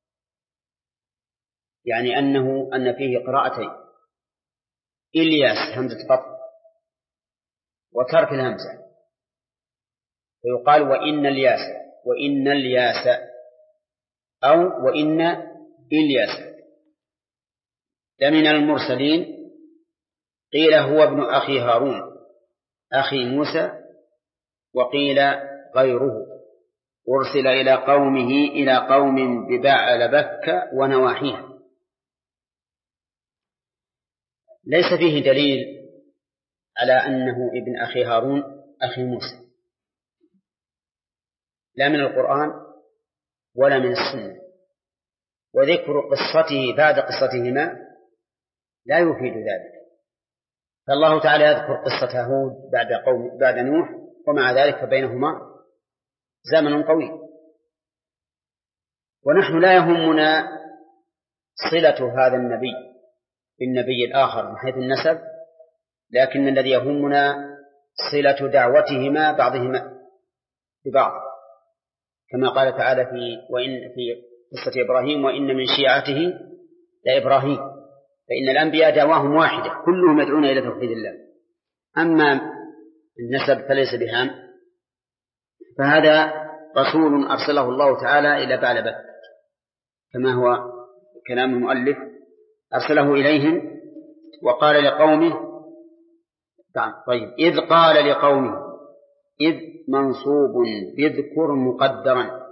يعني أن فيه قراءتين: إلياس همزة قطع وترك الهمزة، فيقال وإن الياس أو وإن إلياس لمن المرسلين، قيل هو ابن أخي هارون أخي موسى، وقيل غيره أرسل إلى قوم ببعل بكة ونواحيها. ليس فيه دليل على أنه ابن أخي هارون أخي موسى، لا من القرآن ولا من السنة، وذكر قصته بعد قصتهما لا يفيد ذلك، فالله تعالى يذكر قصة هود بعد نوح، ومع ذلك بينهما زمن طويل. ونحن لا يهمنا صلة هذا النبي بالنبي الآخر من حيث النسب، لكن الذي يهمنا صلة دعوتهما بعضهما ببعض، كما قال تعالى في قصة إبراهيم: وإن من شيعته لإبراهيم، فإن الأنبياء دعواهم واحدة كلهم يدعون إلى توحيد الله. أما النسب فليس بهام، فهذا رسول أرسله الله تعالى إلى بعل بكر، كما هو كلام المؤلف: أرسله إليهم وقال لقومه. طيب، إذ قال لقومه، إذ منصوب يذكر مقدرا،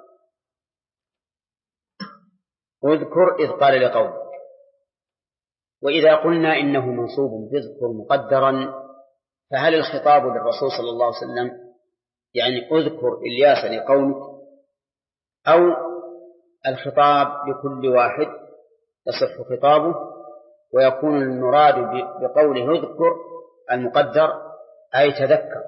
اذكر إذ قال لقومه. وإذا قلنا إنه منصوب يذكر مقدرا، فهل الخطاب للرسول صلى الله عليه وسلم يعني اذكر إلياس لقومك، أو الخطاب لكل واحد يصح خطابه، ويكون المراد بقوله اذكر المقدر أي تذكر؟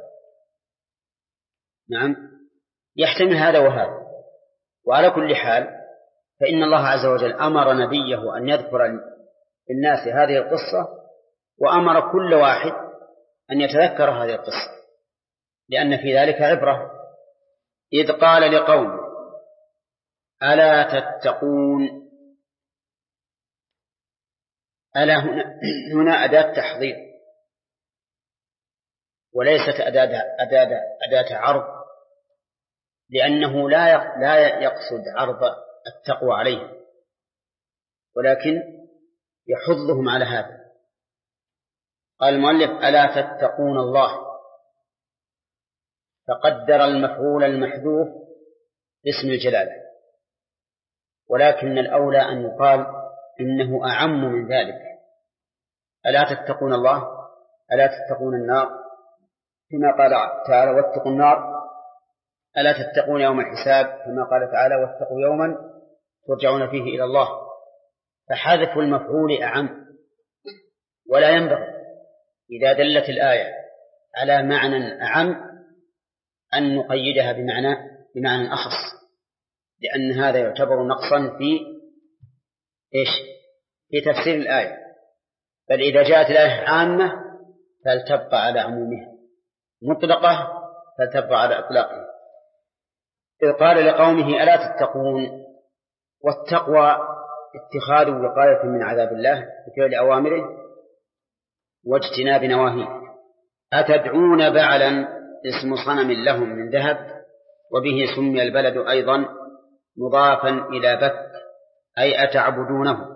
نعم، يحتمل هذا وهذا. وعلى كل حال فإن الله عز وجل أمر نبيه أن يذكر للناس هذه القصة، وأمر كل واحد أن يتذكر هذه القصة، لأن في ذلك عبرة. إذ قال لقوم ألا تتقون، ألا هنا أداة تحضير، وليست أداة عرض، لأنه لا يقصد عرض التقوى عليه، ولكن يحضهم على هذا. قال المؤلف ألا تتقون الله، فقدر المفعول المحذوف اسم الجلالة، ولكن الأولى أن يقال إنه أعم من ذلك. ألا تتقون الله، ألا تتقون النار، كما قال تعالى واتقوا النار، ألا تتقون يوم الحساب، كما قال تعالى واتقوا يوما ترجعون فيه إلى الله. فحذف المفعول أعم، ولا ينبغي إذا دلت الآية على معنى أعم أن نقيدها بمعنى أخص، لأن هذا يعتبر نقصا في تفسير الآية. بل إذا جاءت الآية عامة فلتبقى على عمومها، مطلقة فلتبقى على إطلاقها. إذ قال لقومه ألا تتقون، والتقوى اتخاذ وقاية من عذاب الله بفعل أوامره واجتناب نواهيه. أتدعون بعلا اسم صنم لهم من ذهب، وبه سمي البلد أيضا مضافا إلى بك، أي أتعبدونه.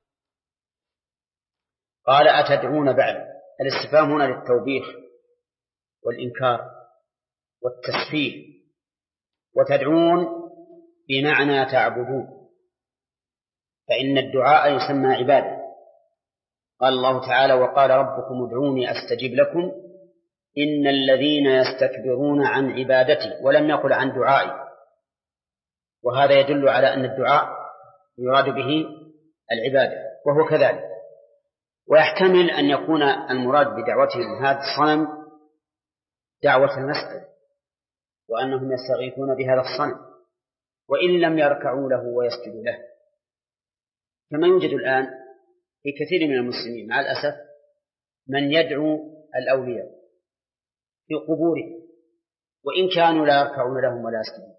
قال أتدعون بعلا، الاستفهام هنا للتوبيخ والإنكار والتسفيه، وتدعون بمعنى تعبدون، فإن الدعاء يسمى عبادة، قال الله تعالى: وقال ربكم ادعوني أستجب لكم إن الذين يستكبرون عن عبادتي، ولم يقل عن دعائي، وهذا يدل على أن الدعاء يراد به العبادة، وهو كذلك. ويحتمل أن يكون المراد بدعوتهم هذا الصنم دعوة المسألة، وأنهم يستغيثون بهذا الصنم وإن لم يركعوا له ويسجدوا له، كما يوجد الآن في كثير من المسلمين مع الأسف من يدعو الأولياء في قبورهم وإن كانوا لا يركعون لهم ولا يسجدون.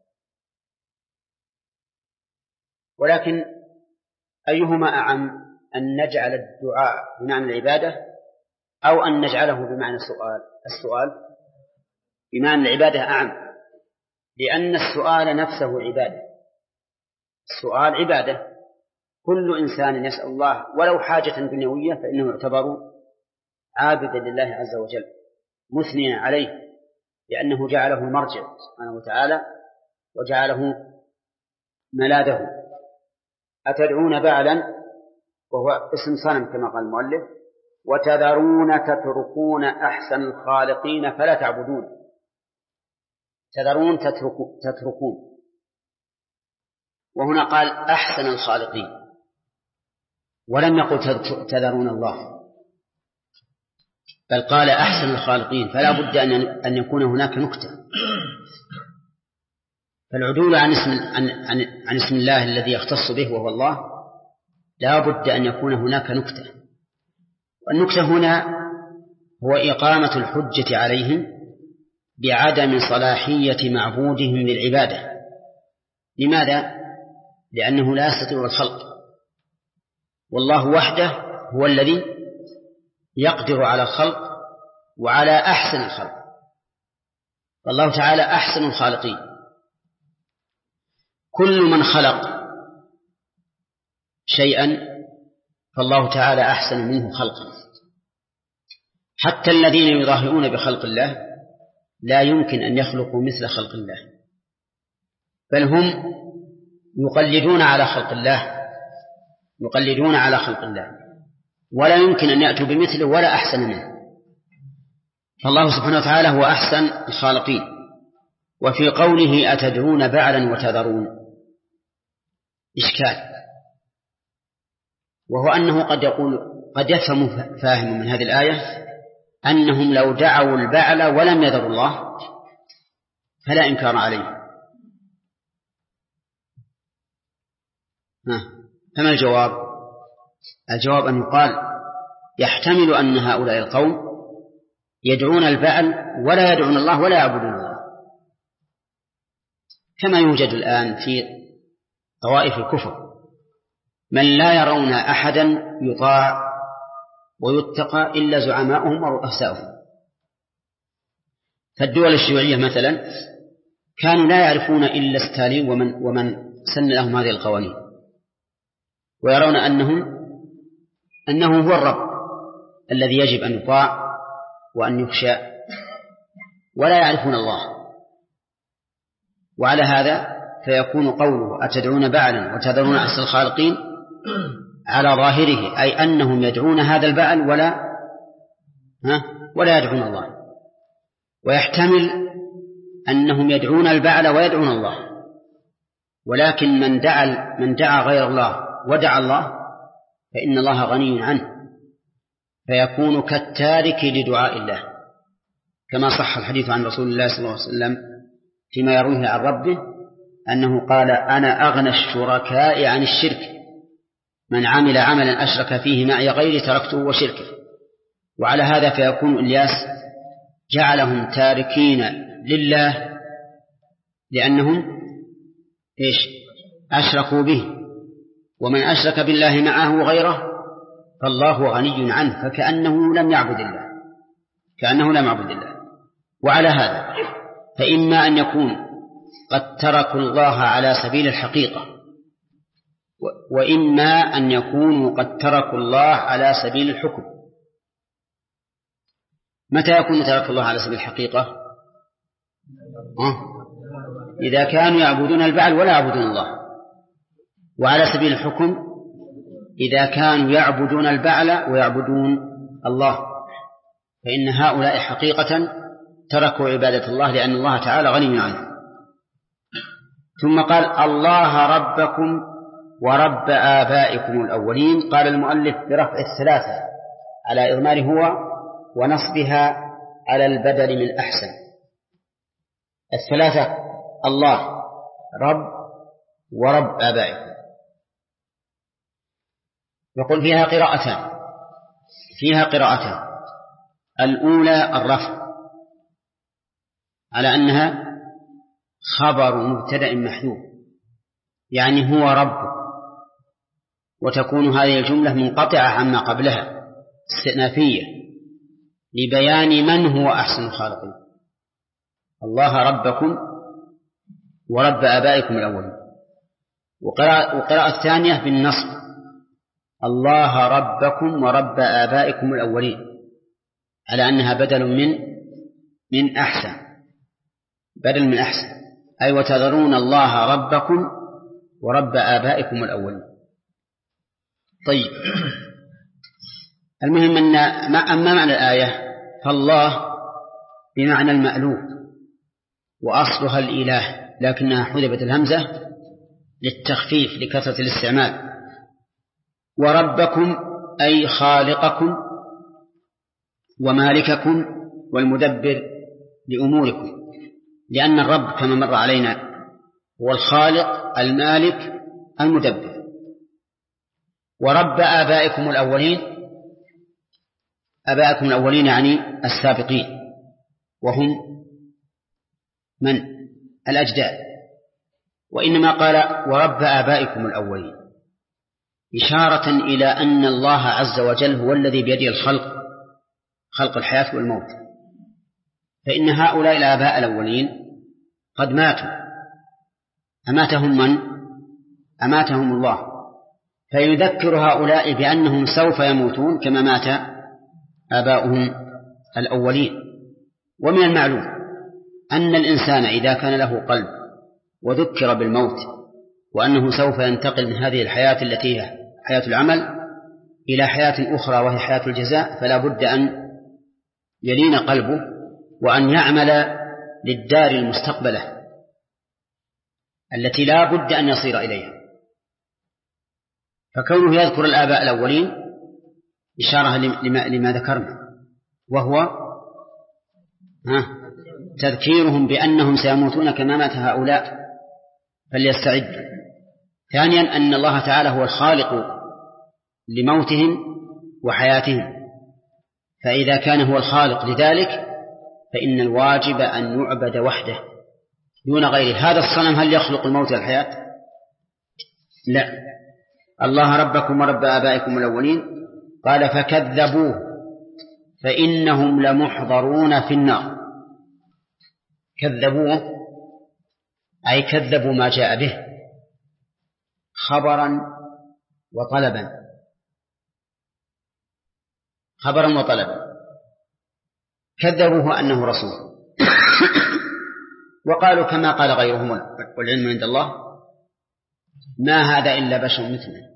ولكن أيهما أعم، أن نجعل الدعاء بمعنى العبادة أو أن نجعله بمعنى السؤال؟ السؤال بمعنى العبادة أعم، لأن السؤال نفسه عبادة. السؤال عبادة، كل إنسان يسأل الله ولو حاجة دنيوية فإنه يعتبر عابدا لله عز وجل مثنيا عليه، لأنه جعله المرجع سبحانه وتعالى وجعله ملاذه. أتدعون بعلا وهو اسم صنم كما قال المؤلف، وتذرون تتركون أحسن الخالقين فلا تعبدون. تذرون تتركون، وهنا قال أحسن الخالقين ولم يقل تذرون الله، بل قال أحسن الخالقين، فلا بد أن يكون هناك نكتة. فالعدول عن اسم الله الذي يختص به وهو الله لا بد أن يكون هناك نكتة، والنكتة هنا هو إقامة الحجة عليهم بعدم صلاحية معبودهم للعبادة. لماذا؟ لأنه لا يستطيع الخلق، والله وحده هو الذي يقدر على الخلق وعلى أحسن الخلق، فالله تعالى أحسن الخالقين. كل من خلق شيئا فالله تعالى أحسن منه خلقا، حتى الذين يظاهرون بخلق الله لا يمكن أن يخلقوا مثل خلق الله، بل هم يقلدون على خلق الله ولا يمكن أن يأتوا بمثله ولا أحسن منه. فالله سبحانه وتعالى هو أحسن الخالقين. وفي قوله أتدعون بعلا وتذرون إشكال، وهو أنه قد يفهم فاهم من هذه الآية أنهم لو دعوا البعل ولم يذروا الله فلا إنكار عليه. فما الجواب؟ الجواب أن يقال يحتمل أن هؤلاء القوم يدعون البعل ولا يدعون الله ولا يعبدون الله، كما يوجد الآن في طوائف الكفر من لا يرون أحدا يطاع ويتقى إلا زعماؤهم ورؤساؤهم. فالدول الشيوعية مثلا كانوا لا يعرفون إلا ستالين ومن سن لهم هذه القوانين، ويرون أنه هو الرب الذي يجب أن يطاع وأن يخشى، ولا يعرفون الله. وعلى هذا فيكون قوله أتدعون بعلا وتذرون أحسن الخالقين على ظاهره أي أنهم يدعون هذا البعل ولا يدعون الله، ويحتمل أنهم يدعون البعل ويدعون الله، ولكن من دعا غير الله ودعا الله فإن الله غني عنه، فيكون كالتارك لدعاء الله، كما صح الحديث عن رسول الله صلى الله عليه وسلم فيما يرويه عن ربه أنه قال أنا أغنى الشركاء عن الشرك، من عمل عملا أشرك فيه معي غيري تركته وشركه. وعلى هذا فيكون إلياس جعلهم تاركين لله لأنهم أشركوا به، ومن أشرك بالله معه غيره فالله غني عنه، فكأنه لم يعبد الله. وعلى هذا فإما أن يكون قد تركوا الله على سبيل الحقيقة، وإما أن يكونوا قد تركوا الله على سبيل الحكم. متى يكون ترك الله على سبيل الحقيقة؟ إذا كانوا يعبدون البعل ولا يعبدون الله. وعلى سبيل الحكم إذا كانوا يعبدون البعل ويعبدون الله، فإن هؤلاء حقيقة تركوا عبادة الله لأن الله تعالى غني عنه. ثم قال الله ربكم ورب آبائكم الأولين. قال المؤلف برفع الثلاثة على إضمار هو ونصبها على البدل من أحسن. الثلاثة الله رب ورب آبائكم. يقول فيها قراءتان. الأولى الرفع على أنها خبر مبتدأ محذوف، يعني هو رب، وتكون هذه الجملة منقطعة عما قبلها استئنافية لبيان من هو أحسن الخالقين. الله ربكم ورب آبائكم الأولين. وقراءة الثانية بالنصب الله ربكم ورب آبائكم الأولين، على أنها بدل من أحسن، بدل من أحسن، أي وتذرون الله ربكم ورب آبائكم الأولين. طيب، المهم أن أما معنى الآية فالله بمعنى المألوف وأصلها الإله، لكنها حذفت الهمزة للتخفيف لكثرة الاستعمال. وربكم أي خالقكم ومالككم والمدبر لأموركم، لأن الرب كما مر علينا هو الخالق المالك المدبر. ورب آبائكم الأولين، آبائكم الأولين يعني السابقين، وهم من؟ الأجداد. وإنما قال ورب آبائكم الأولين إشارة إلى أن الله عز وجل هو الذي بيده الخلق، خلق الحياة والموت، فإن هؤلاء الآباء الأولين قد ماتوا. أماتهم من؟ أماتهم الله، فيذكر هؤلاء بأنهم سوف يموتون كما مات آباؤهم الأولين. ومن المعلوم أن الإنسان إذا كان له قلب وذكر بالموت وأنه سوف ينتقل من هذه الحياة التي هي حياة العمل إلى حياة أخرى وهي حياة الجزاء، فلا بد أن يلين قلبه وأن يعمل للدار المستقبلة التي لا بد أن يصير إليها. فكونه يذكر الآباء الأولين إشارة لما ذكرنا، وهو تذكيرهم بأنهم سيموتون كما مات هؤلاء فليستعدوا. ثانيا أن الله تعالى هو الخالق لموتهم وحياتهم، فإذا كان هو الخالق لذلك فإن الواجب أن يعبد وحده دون غيره. هذا الصنم هل يخلق الموت والحياة؟ لا. الله ربكم ورب آبائكم الأولين. قال فكذبوه فإنهم لمحضرون في النار. كذبوه أي كذبوا ما جاء به خبرا وطلبا، خبرا وطلبا. كذبوه أنه رسول وقالوا كما قال غيرهم والعلم عند الله ما هذا إلا بشر مثلنا.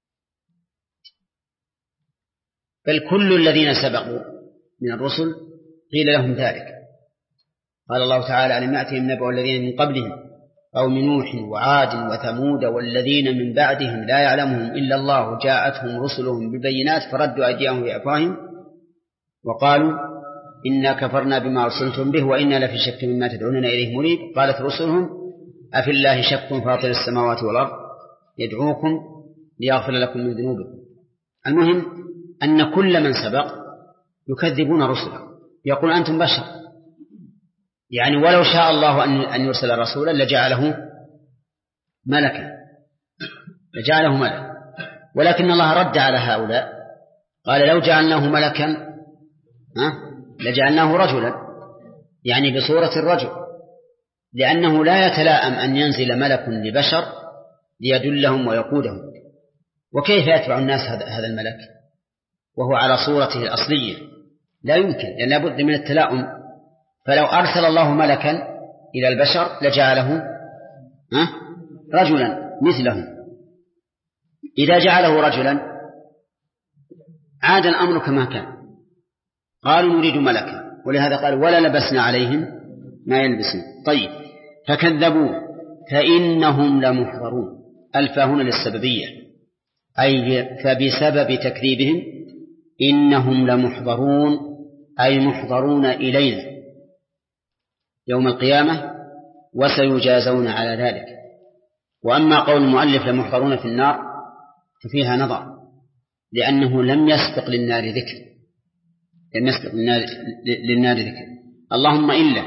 بل كل الذين سبقوا من الرسل قيل لهم ذلك. قال الله تعالى ألم يأتهم نبأ الذين من قبلهم قوم نوح وعاد وثمود والذين من بعدهم لا يعلمهم إلا الله جاءتهم رسلهم بالبينات فردوا أيديهم بأفواههم وقالوا إنا كفرنا بما أرسلتم به وإنا لفي شك مما تدعوننا إليه مريب. قالت رسلهم أفي الله شك فاطر السماوات والأرض يدعوكم ليغفر لكم من ذنوبكم. المهم أن كل من سبق يكذبون رسله، يقول أنتم بشر، يعني ولو شاء الله أن يرسل رسولا لجعله ملكا، ولكن الله رد على هؤلاء قال لو جعلناه ملكا لجعلناه رجلا، يعني بصورة الرجل، لأنه لا يتلائم أن ينزل ملك لبشر ليدلهم ويقودهم. وكيف يتبع الناس هذا الملك وهو على صورته الأصلية؟ لا يمكن، لأن لا بد من التلاؤم. فلو أرسل الله ملكا إلى البشر لجعله رجلا مثلهم. إذا جعله رجلا عاد الأمر كما كان، قالوا نريد ملكا، ولهذا قال ولا لبسنا عليهم ما يلبسون. طيب فكذبوا فإنهم لمحضرون. الفاء هنا للسببية، أي فبسبب تكذيبهم إنهم لمحضرون، أي محضرون إلينا يوم القيامة وسيجازون على ذلك. وأما قول المؤلف لمحضرون في النار ففيها نظر، لأنه لم يسبق للنار ذكر، لم يسبق للنار ذكر، اللهم إلا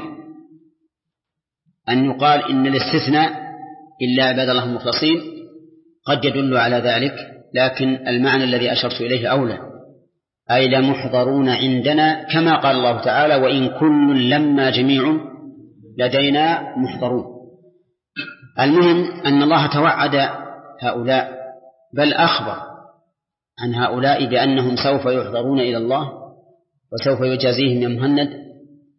أن يقال إن الاستثناء إلا عباد الله المخلصين قد يدل على ذلك، لكن المعنى الذي أشرت إليه أولى، أي لمحضرون عندنا كما قال الله تعالى وإن كل لما جميع لدينا محضرون. المهم أن الله توعد هؤلاء، بل أخبر عن هؤلاء بأنهم سوف يحضرون إلى الله وسوف يجازيهم يا مهند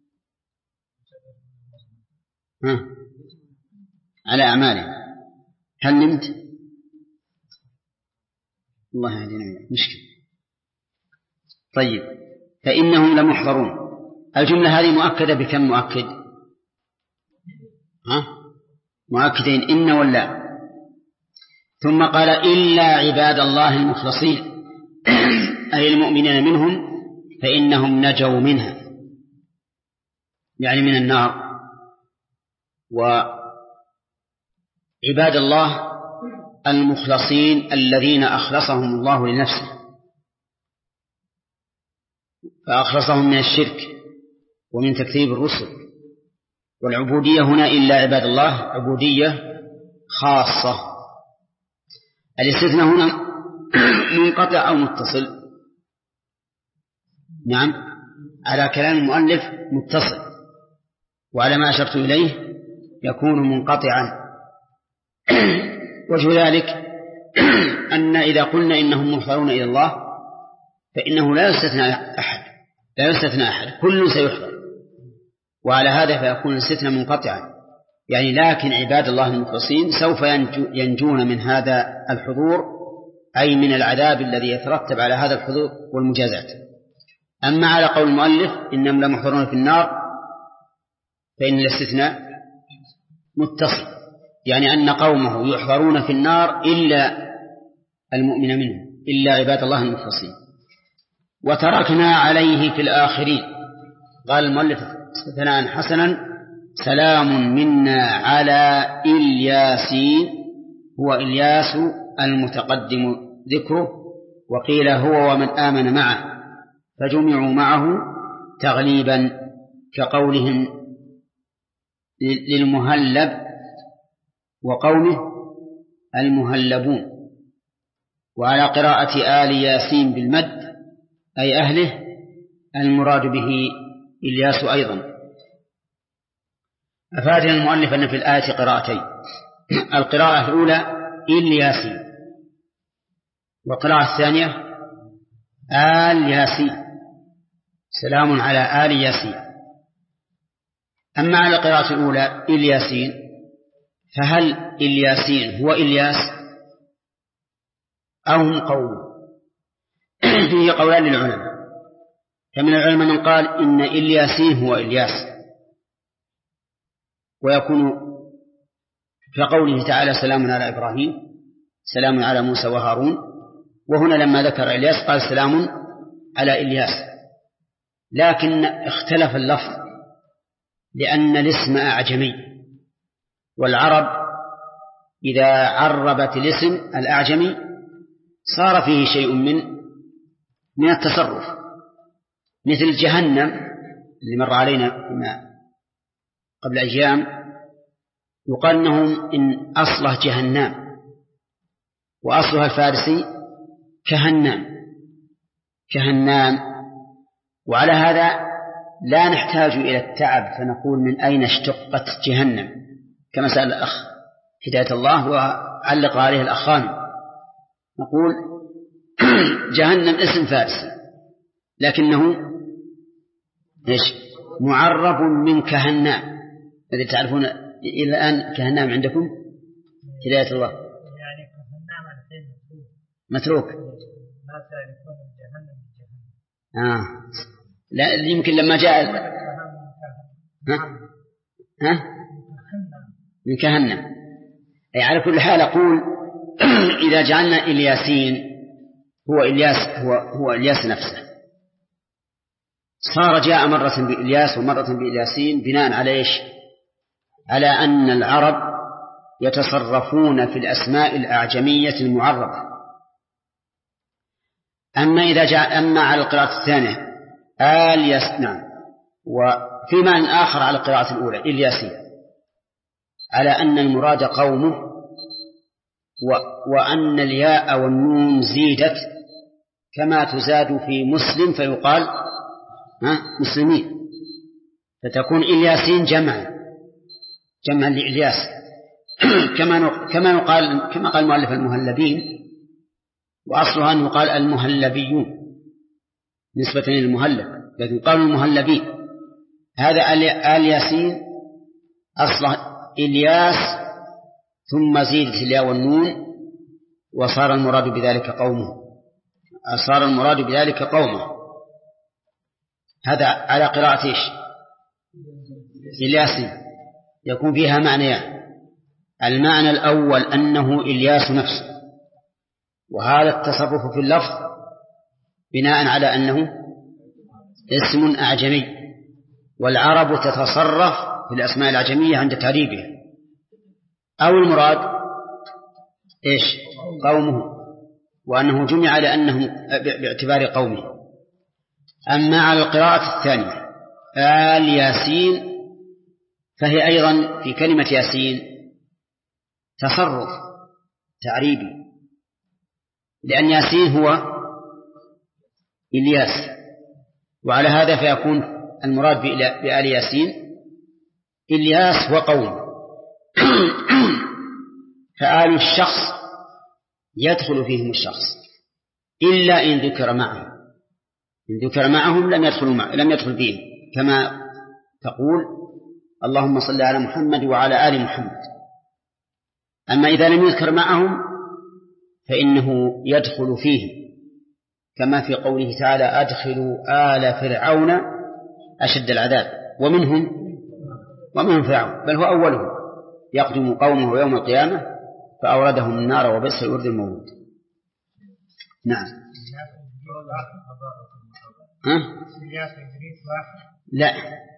على أعمالهم. هل نمت؟ الله يهدينا مشكلة. طيب فإنهم لمحضرون، الجملة هذه مؤكدة بكم مؤكد؟ مؤكدين إن ولا. ثم قال إلا عباد الله المخلصين أي المؤمنين منهم فإنهم نجوا منها، يعني من النار. وعباد الله المخلصين الذين أخلصهم الله لنفسه، فأخلصهم من الشرك ومن تكذيب الرسل. والعبودية هنا إلا عباد الله عبودية خاصة. الاستثناء هنا منقطع أو متصل؟ نعم على كلام المؤلف متصل، وعلى ما أشرت إليه يكون منقطعا. وجه ذلك أن إذا قلنا إنهم محضرون إلى الله فإنه لا يستثنى أحد، كل سيحضر، وعلى هذا فيكون الاستثناء منقطعا، يعني لكن عباد الله المخلصين سوف ينجون من هذا الحضور، أي من العذاب الذي يترتب على هذا الحضور والمجازات. أما على قول المؤلف إنهم لمحضرون في النار فإن الاستثناء متصل، يعني أن قومه يحضرون في النار إلا المؤمن منهم، إلا عباد الله المخلصين. وتركنا عليه في الآخرين. قال المؤلف ثناء حسنا سلام منا على إلياسين، هو إلياس المتقدم ذكره، وقيل هو ومن آمن معه، فجمعوا معه تغليبا كقولهم للمهلب وقومه المهلبون. وعلى قراءة آل ياسين بالمد أي أهله، المراد به إلياس أيضا. أفادنا المؤلف أن في الآية قراءتين، القراءة الأولى إلياسين، والقراءة الثانية آل ياسين، سلام على آل ياسين. أما على القراءة الأولى إلياسين فهل إلياسين هو إلياس أو هم قوله؟ فيه قولان للعلماء، فمن العلماء من قال إن إلياسين هو إلياس، ويكون كقوله تعالى سلام على إبراهيم، سلام على موسى وهارون، وهنا لما ذكر إلياس قال سلام على إلياس، لكن اختلف اللفظ لأن الاسم أعجمي، والعرب إذا عربت الاسم الأعجمي صار فيه شيء من التصرف، مثل جهنم اللي مر علينا قبل أيام، يقال أنهم إن أصله جهنم وأصلها الفارسي كهنام. وعلى هذا لا نحتاج إلى التعب فنقول من أين اشتقت جهنم، كما سأل الأخ هداية الله وعلق عليه الأخان، نقول جهنم اسم فارسي لكنه معرب من كهنام، الذي تعرفون إلى الآن كهنام عندكم هداية الله، يعني كهنام متروك. لا يمكن لما جاء من كهنم. أي على كل حال أقول إذا جعلنا إلياسين هو إلياس نفسه، صار جاء مرة بإلياس ومرة بإلياسين بناء على إيش؟ على أن العرب يتصرفون في الأسماء الأعجمية المعربة. أما على القراءة الثانية آلياس، نعم، وفي معنى آخر على القراءة الأولى إلياسين، على أن المراد قومه، وأن الياء والنون زيدت كما تزاد في مسلم فيقال مسلمين، فتكون إلياسين جمعا لإلياس، كما قال المؤلف المهلبين، وأصلها أن يقال المهلبيون نسبة للمهلب، لكن قالوا المهلبين. هذا الياسين أصله إلياس ثم زيدت الياء والنون وصار المراد بذلك قومه. هذا على قراءة إيش؟ إلياسين، يكون فيها معنيان. المعنى الأول أنه إلياس نفسه، وهذا التصرف في اللفظ بناء على أنه اسم أعجمي، والعرب تتصرف في الأسماء الأعجمية عند تعريبها. أو المراد إيش؟ قومه، وأنه جمع على أنهم باعتبار قومه. أما على القراءة الثانية الياسين فهي أيضا في كلمة ياسين تصرف تعريبي، لأن ياسين هو إلياس، وعلى هذا فيكون المراد بآل ياسين إلياس وقوم. فآل الشخص يدخل فيهم الشخص إلا إن ذكر معهم، إن ذكر معهم لم يدخل فيهم، كما تقول اللهم صل على محمد وعلى آل محمد. أما إذا لم يذكر معهم فإنه يدخل فيه، كما في قوله تعالى أدخلوا آل فرعون أشد العذاب ومنهم فرعون، بل هو أولهم يقدم قومه يوم القيامة فأوردهم النار وبئس الورد المورود. نعم. لا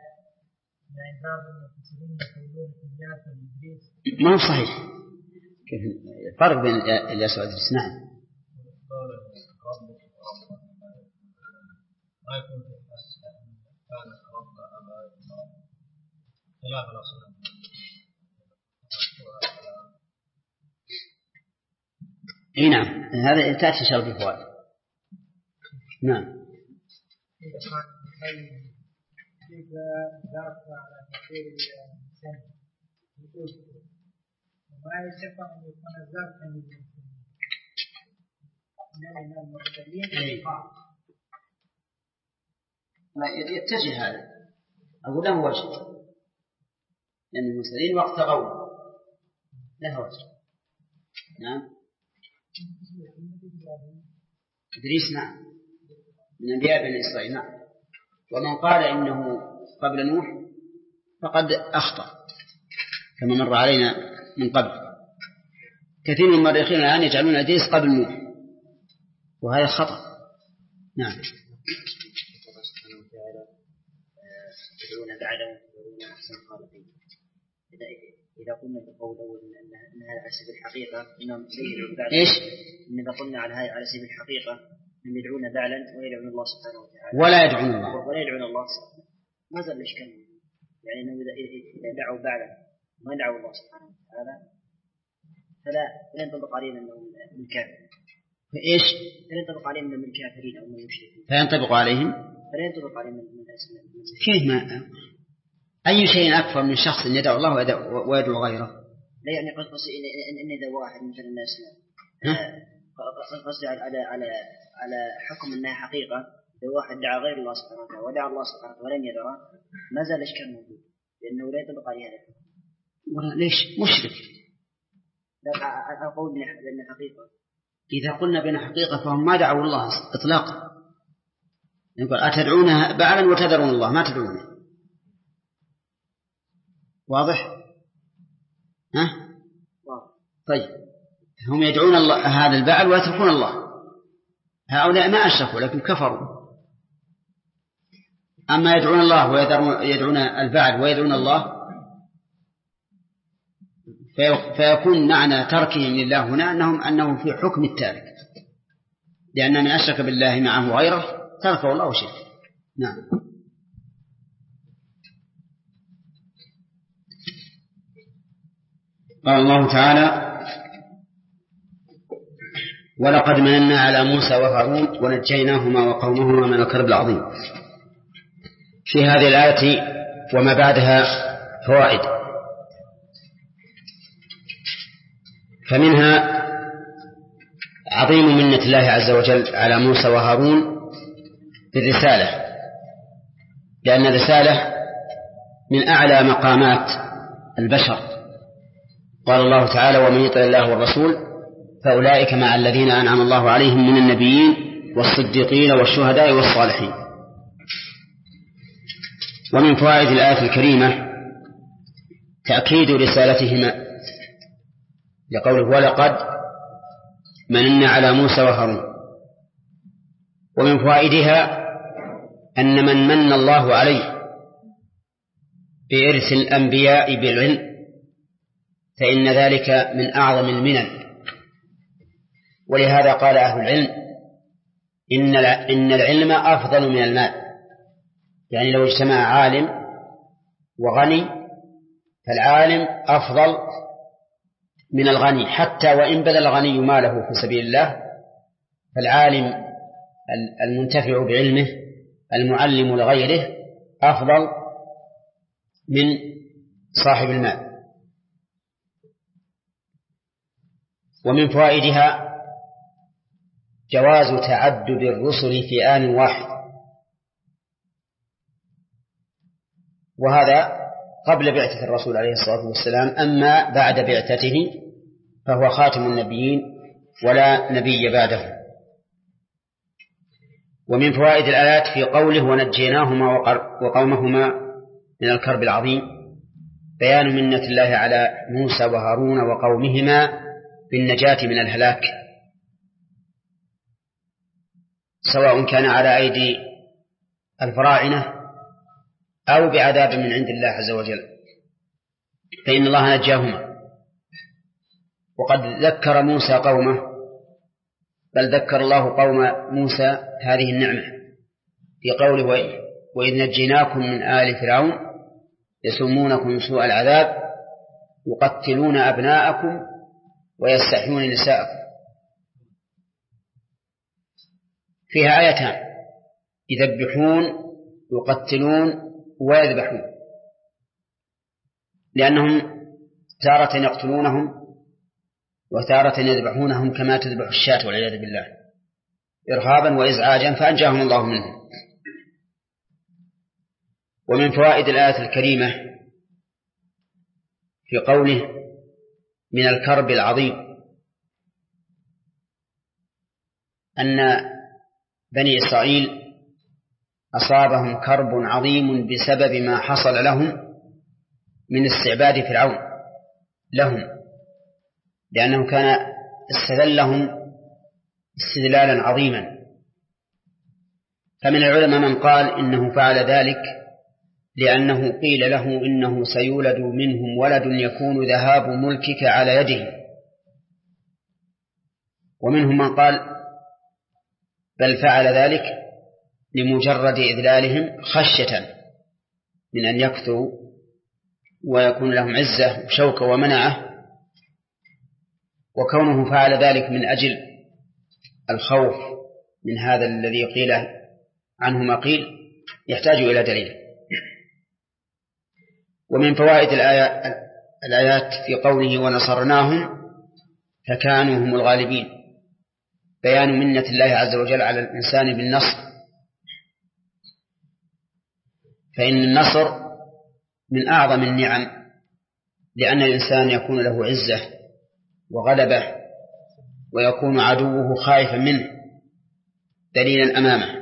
ما هو صحيح. كيف الفرق بين إلياس وإدريس؟ نعم. اي نعم، هذا تأتي شرط الفوائد. نعم. إذا ذاك على كثير الإنسان وما يشفع أن يكون ذاك من المرسلين ما يتجه هذا أقول له وجه، لأن المرسلين وقت قول له وجه. نعم. إدريس نعم من أنبياء بني إسرائيل. نعم. ومن قال إنه قبل نوح فقد أخطأ كما مر علينا من قبل. كثير من المؤرخين الآن يجعلون إدريس قبل نوح وهذا خطأ. نعم. يدعون بعده ويدعون أحسن الخالقين. إذا قلنا بقول أول أن هذا على سبيل الحقيقة إنهم يدعون بعلا. إيش؟ إذا قلنا على سبيل الحقيقة أنهم يدعون بعلا ويدعون الله سبحانه وتعالى ولا يدعون الله ما زال الإشكال، يعني أنه إذا دعوا بعلا ما دعوا الله سبحانه وتعالى فلا ينطبق عليهم أنهم من كافر. إيش؟ لا ينطبق عليهم من الكافرين أو من المشركين. فينطبق عليهم من الأسماء. كيف ما أي شيء أكثر من شخص يدعو الله ويدعو غيره؟ لا يعني قصدي إن إذا واحد مثل الناس قصدي على حكم أنها حقيقة. إذا واحد دعا غير الله سبحانه وتعالى ودعا الله سبحانه وتعالى ولم يدعه ما زال إشكال موجود لأنه لا ينطبق عليه هذا. ليش مشرك؟ لا أقول بأن حقيقة إذا قلنا بين حقيقة فهم ما دعوا الله إطلاقا. يقول أتدعون بعلا وتذرون الله، ما تدعونه. واضح؟ ها؟ طيب هم يدعون الله هذا البعل ويتركون الله. هؤلاء ما أشركوا لكن كفروا. أما يدعون الله ويدعون البعل ويدعون الله، فيكون معنى تركهم لله هنا أنه في حكم التارك، لأن من أشرك بالله معه غيره تركه الله شرك. نعم. قال الله تعالى: ولقد مننا على موسى وهارون ونجيناهما وقومهما من الكرب العظيم. في هذه الآية وما بعدها فوائد، فمنها عظيم منة الله عز وجل على موسى وهارون بالرسالة، لأن الرسالة من أعلى مقامات البشر. قال الله تعالى: ومن يطع الله والرسول فأولئك مع الذين أنعم الله عليهم من النبيين والصديقين والشهداء والصالحين. ومن فوائد الآية الكريمة تأكيد رسالتهما لقوله: ولقد مننا على موسى وهارون. ومن فوائدها أن من من الله عليه بإرث الأنبياء بالعلم فإن ذلك من أعظم المنن. ولهذا قال أهل العلم إن العلم أفضل من المال، يعني لو اجتمع عالم وغني فالعالم أفضل من الغني، حتى وإن بذل الغني ماله في سبيل الله فالعالم المنتفع بعلمه المعلم لغيره أفضل من صاحب المال. ومن فوائدها جواز تعدد الرسل في آن واحد، وهذا قبل بعثة الرسول عليه الصلاة والسلام. أما بعد بعثته فهو خاتم النبيين ولا نبي بعده. ومن فوائد الآيات في قوله: ونجيناهما وقومهما من الكرب العظيم، بيان منة الله على موسى وهارون وقومهما بالنجاة من الهلاك، سواء كان على أيدي الفراعنة أو بعذاب من عند الله عز وجل، فإن الله نجاهما. وقد ذكر موسى قومه، بل ذكر الله قوم موسى هذه النعمة في قوله: وإذ نجيناكم من آل فرعون يسومونكم سوء العذاب يقتلون أبناءكم ويستحيون نساءكم. فيها آيتان: يذبحون يقتلون ويذبحون، لأنهم تارة يقتلونهم وتارة يذبحونهم كما تذبح الشاة والعياذ بالله إرهابا وإزعاجا، فأنجاهم الله منهم. ومن فوائد الآية الكريمة في قوله: من الكرب العظيم، أن بني إسرائيل أصابهم كرب عظيم بسبب ما حصل لهم من استعباد فرعون لهم، لأنه كان استذلهم استذلالا عظيما. فمن العلماء من قال إنه فعل ذلك لأنه قيل له إنه سيولد منهم ولد يكون ذهاب ملكك على يده. ومنهم من قال بل فعل ذلك لمجرد إذلالهم خشية من أن يكثروا ويكون لهم عزة وشوكة ومنعة، وكونه فعل ذلك من أجل الخوف من هذا الذي قيل عنه ما قيل يحتاج إلى دليل. ومن فوائد الآيات في قوله: ونصرناهم فكانوا هم الغالبين، بيان منة الله عز وجل على الإنسان بالنصر، فإن النصر من أعظم النعم، لأن الإنسان يكون له عزة وغلبة ويكون عدوه خائفا منه دليلا أمامه.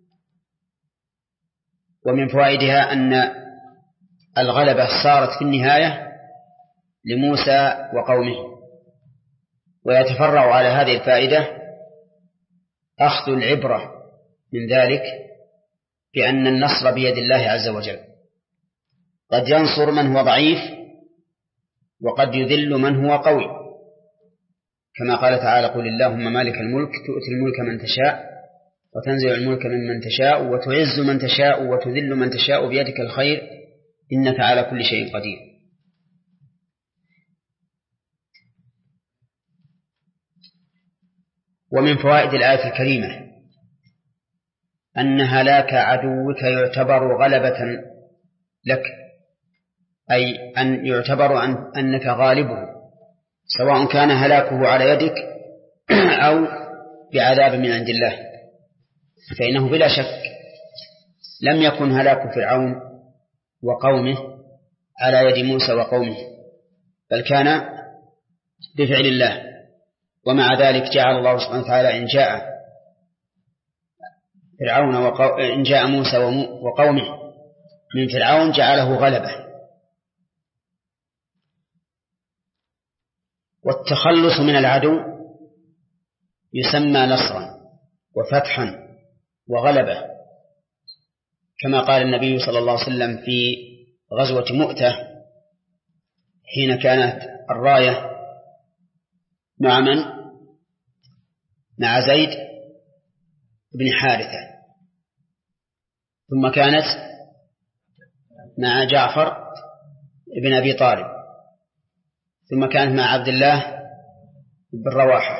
ومن فوائدها أن الغلبة صارت في النهاية لموسى وقومه. ويتفرع على هذه الفائدة أخذ العبرة من ذلك بأن النصر بيد الله عز وجل، قد ينصر من هو ضعيف وقد يذل من هو قوي، كما قال تعالى: قل اللهم مالك الملك تؤتي الملك من تشاء وتنزع الملك ممن تشاء وتعز من تشاء وتذل من تشاء بيدك الخير إنك على كل شيء قدير. ومن فوائد الآية الكريمة أن هلاك عدوك يعتبر غلبة لك، أي أن يعتبر أنك غالبه، سواء كان هلاكه على يدك أو بعذاب من عند الله. فإنه بلا شك لم يكن هلاك فرعون وقومه على يد موسى وقومه، بل كان بفعل الله. ومع ذلك جعل الله سبحانه وتعالى إن جاء موسى وقومه من فرعون جعله غلبة. والتخلص من العدو يسمى نصرا وفتحا وغلبة، كما قال النبي صلى الله عليه وسلم في غزوة مؤتة حين كانت الراية مع من؟ مع زيد بن حارثة، ثم كانت مع جعفر بن أبي طالب، ثم كانت مع عبد الله بن رواحة،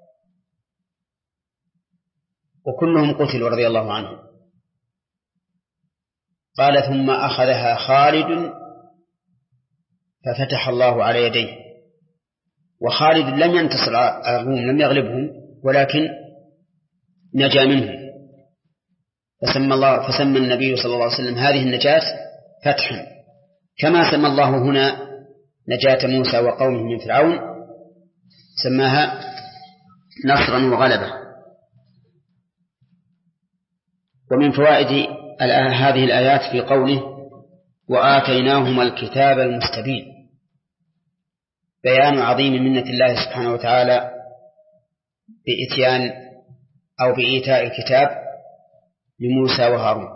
وكلهم قتلوا رضي الله عنهم. قال: ثم أخذها خالد ففتح الله على يديه. وخالد لم ينتصر على الروم، لم يغلبهم، ولكن نجا منهم، فسمى النبي صلى الله عليه وسلم هذه النجاة فتحا، كما سمى الله هنا نجاة موسى وقومه من فرعون سماها نصرا وغلبة. ومن فوائد هذه الآيات في قوله: وآتيناهما الكتاب المستبين، بيان عظيم منة الله سبحانه وتعالى بإتيان أو بإيتاء الكتاب لموسى وهارون،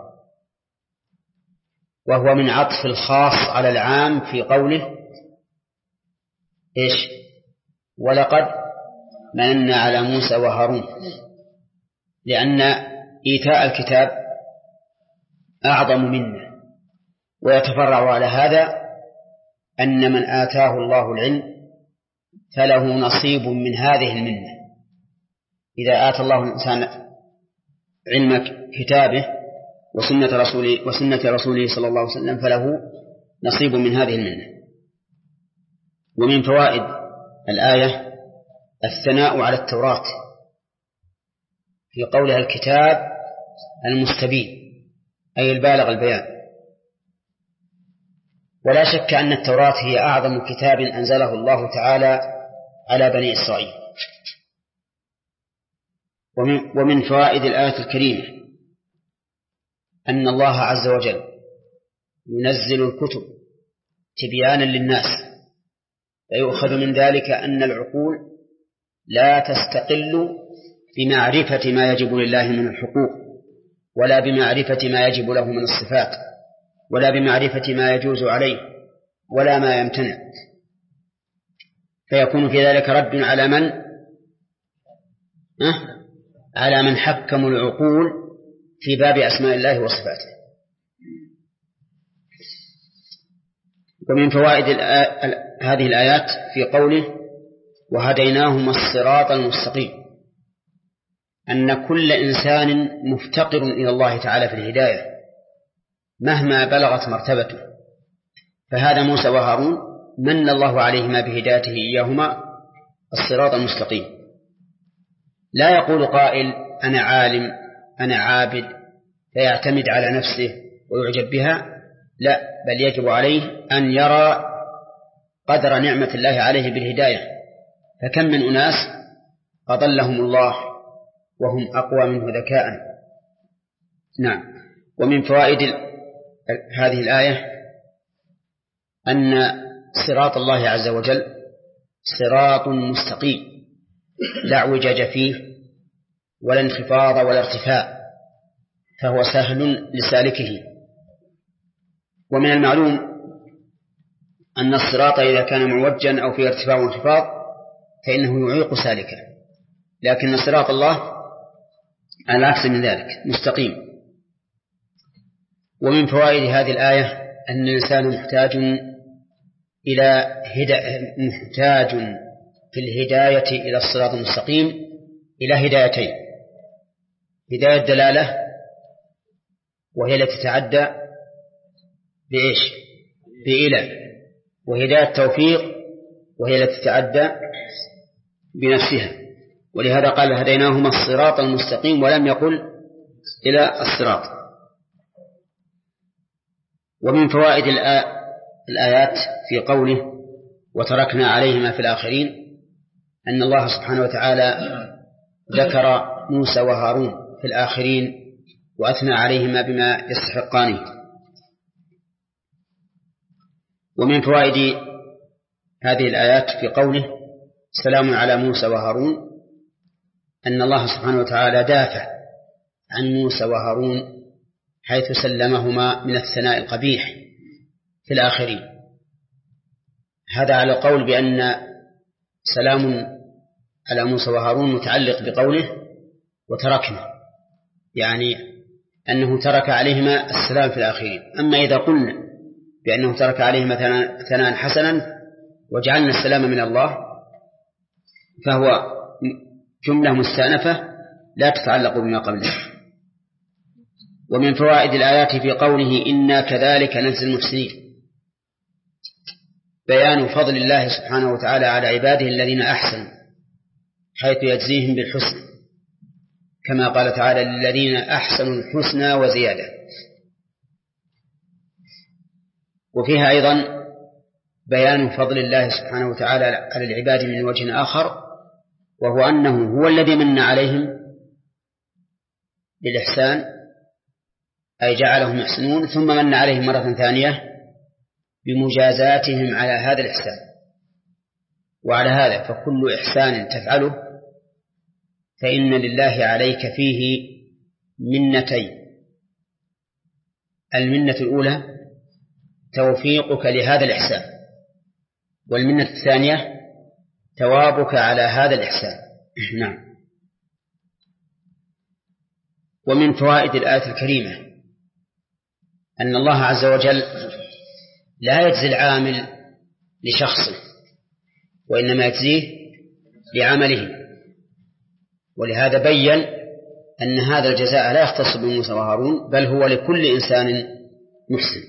وهو من عطف الخاص على العام في قوله إيش؟ ولقد مننا على موسى وهارون، لأن إيتاء الكتاب أعظم منه. ويتفرع على هذا أن من آتاه الله العلم فله نصيب من هذه المنة. إذا آتى الله الإنسان علم كتابه وسنة رسوله صلى الله عليه وسلم فله نصيب من هذه المنة. ومن فوائد الآية الثناء على التوراة في قولها الكتاب المستبين، أي البالغ البيان. ولا شك أن التوراة هي أعظم كتاب أنزله الله تعالى على بني إسرائيل. ومن فوائد الآية الكريمة أن الله عز وجل ينزل الكتب تبيانا للناس، فيؤخذ من ذلك أن العقول لا تستقل بمعرفة ما يجب لله من الحقوق، ولا بمعرفة ما يجب له من الصفات، ولا بمعرفة ما يجوز عليه ولا ما يمتنع، فيكون في ذلك رد على من حكموا العقول في باب أسماء الله وصفاته. ومن فوائد هذه الآيات في قوله وهديناهما الصراط المستقيم أن كل إنسان مفتقر إلى الله تعالى في الهداية مهما بلغت مرتبته، فهذا موسى وهارون من الله عليهما بهدايته إياهما الصراط المستقيم. لا يقول قائل أنا عالم أنا عابد فيعتمد على نفسه ويعجب بها، لا، بل يجب عليه أن يرى قدر نعمة الله عليه بالهداية. فكم من أناس أضلهم الله وهم أقوى منه ذكاء. نعم. ومن فوائد هذه الآية أن صراط الله عز وجل صراط مستقيم لا اعوجاج فيه ولا انخفاض ولا ارتفاع، فهو سهل لسالكه. ومن المعلوم أن الصراط إذا كان معوجا أو فيه ارتفاع وانخفاض فإنه يعيق سالكه، لكن صراط الله على العكس من ذلك مستقيم. ومن فوائد هذه الآية أن الإنسان محتاج في الهداية إلى الصراط المستقيم إلى هدايتين: هداية دلالة وهي التي تتعدى بإيش؟ بإلى، وهداية توفيق وهي التي تتعدى بنفسها. ولهذا قال هديناهما الصراط المستقيم ولم يقل إلى الصراط. ومن فوائد الآيات في قوله وتركنا عليهما في الآخرين أن الله سبحانه وتعالى ذكر موسى وهارون في الآخرين وأثنى عليهما بما يستحقانه. ومن فوائد هذه الآيات في قوله سلام على موسى وهارون أن الله سبحانه وتعالى دافع عن موسى وهارون حيث سلمهما من الثناء القبيح في الآخرين. هذا على القول بأن سلام على موسى وهارون متعلق بقوله وتركنا، يعني أنه ترك عليهما السلام في الآخرين. أما إذا قلنا بأنه ترك عليهما ثناء حسنا وجعلنا السلام من الله فهو جملة مستأنفة لا تتعلق بما قبله. ومن فوائد الآيات في قوله إنا كذلك نجزي المحسنين بيان فضل الله سبحانه وتعالى على عباده الذين أحسنوا حيث يجزيهم بالحسن، كما قال تعالى للذين أحسنوا الحسنى وزيادة. وفيها أيضا بيان فضل الله سبحانه وتعالى على العباد من وجه آخر، وهو أنه هو الذي من عليهم بالإحسان أي جعلهم يحسنون، ثم من عليهم مرة ثانية بمجازاتهم على هذا الإحسان. وعلى هذا فكل إحسان تفعله فإن لله عليك فيه منتين: المنة الأولى توفيقك لهذا الإحسان، والمنة الثانية ثوابك على هذا الإحسان. نعم. ومن فوائد الآية الكريمة أن الله عز وجل لا يجزي العامل لشخصه وإنما يجزيه لعمله، ولهذا بيّن أن هذا الجزاء لا يختص بموسى وهارون بل هو لكل إنسان محسن.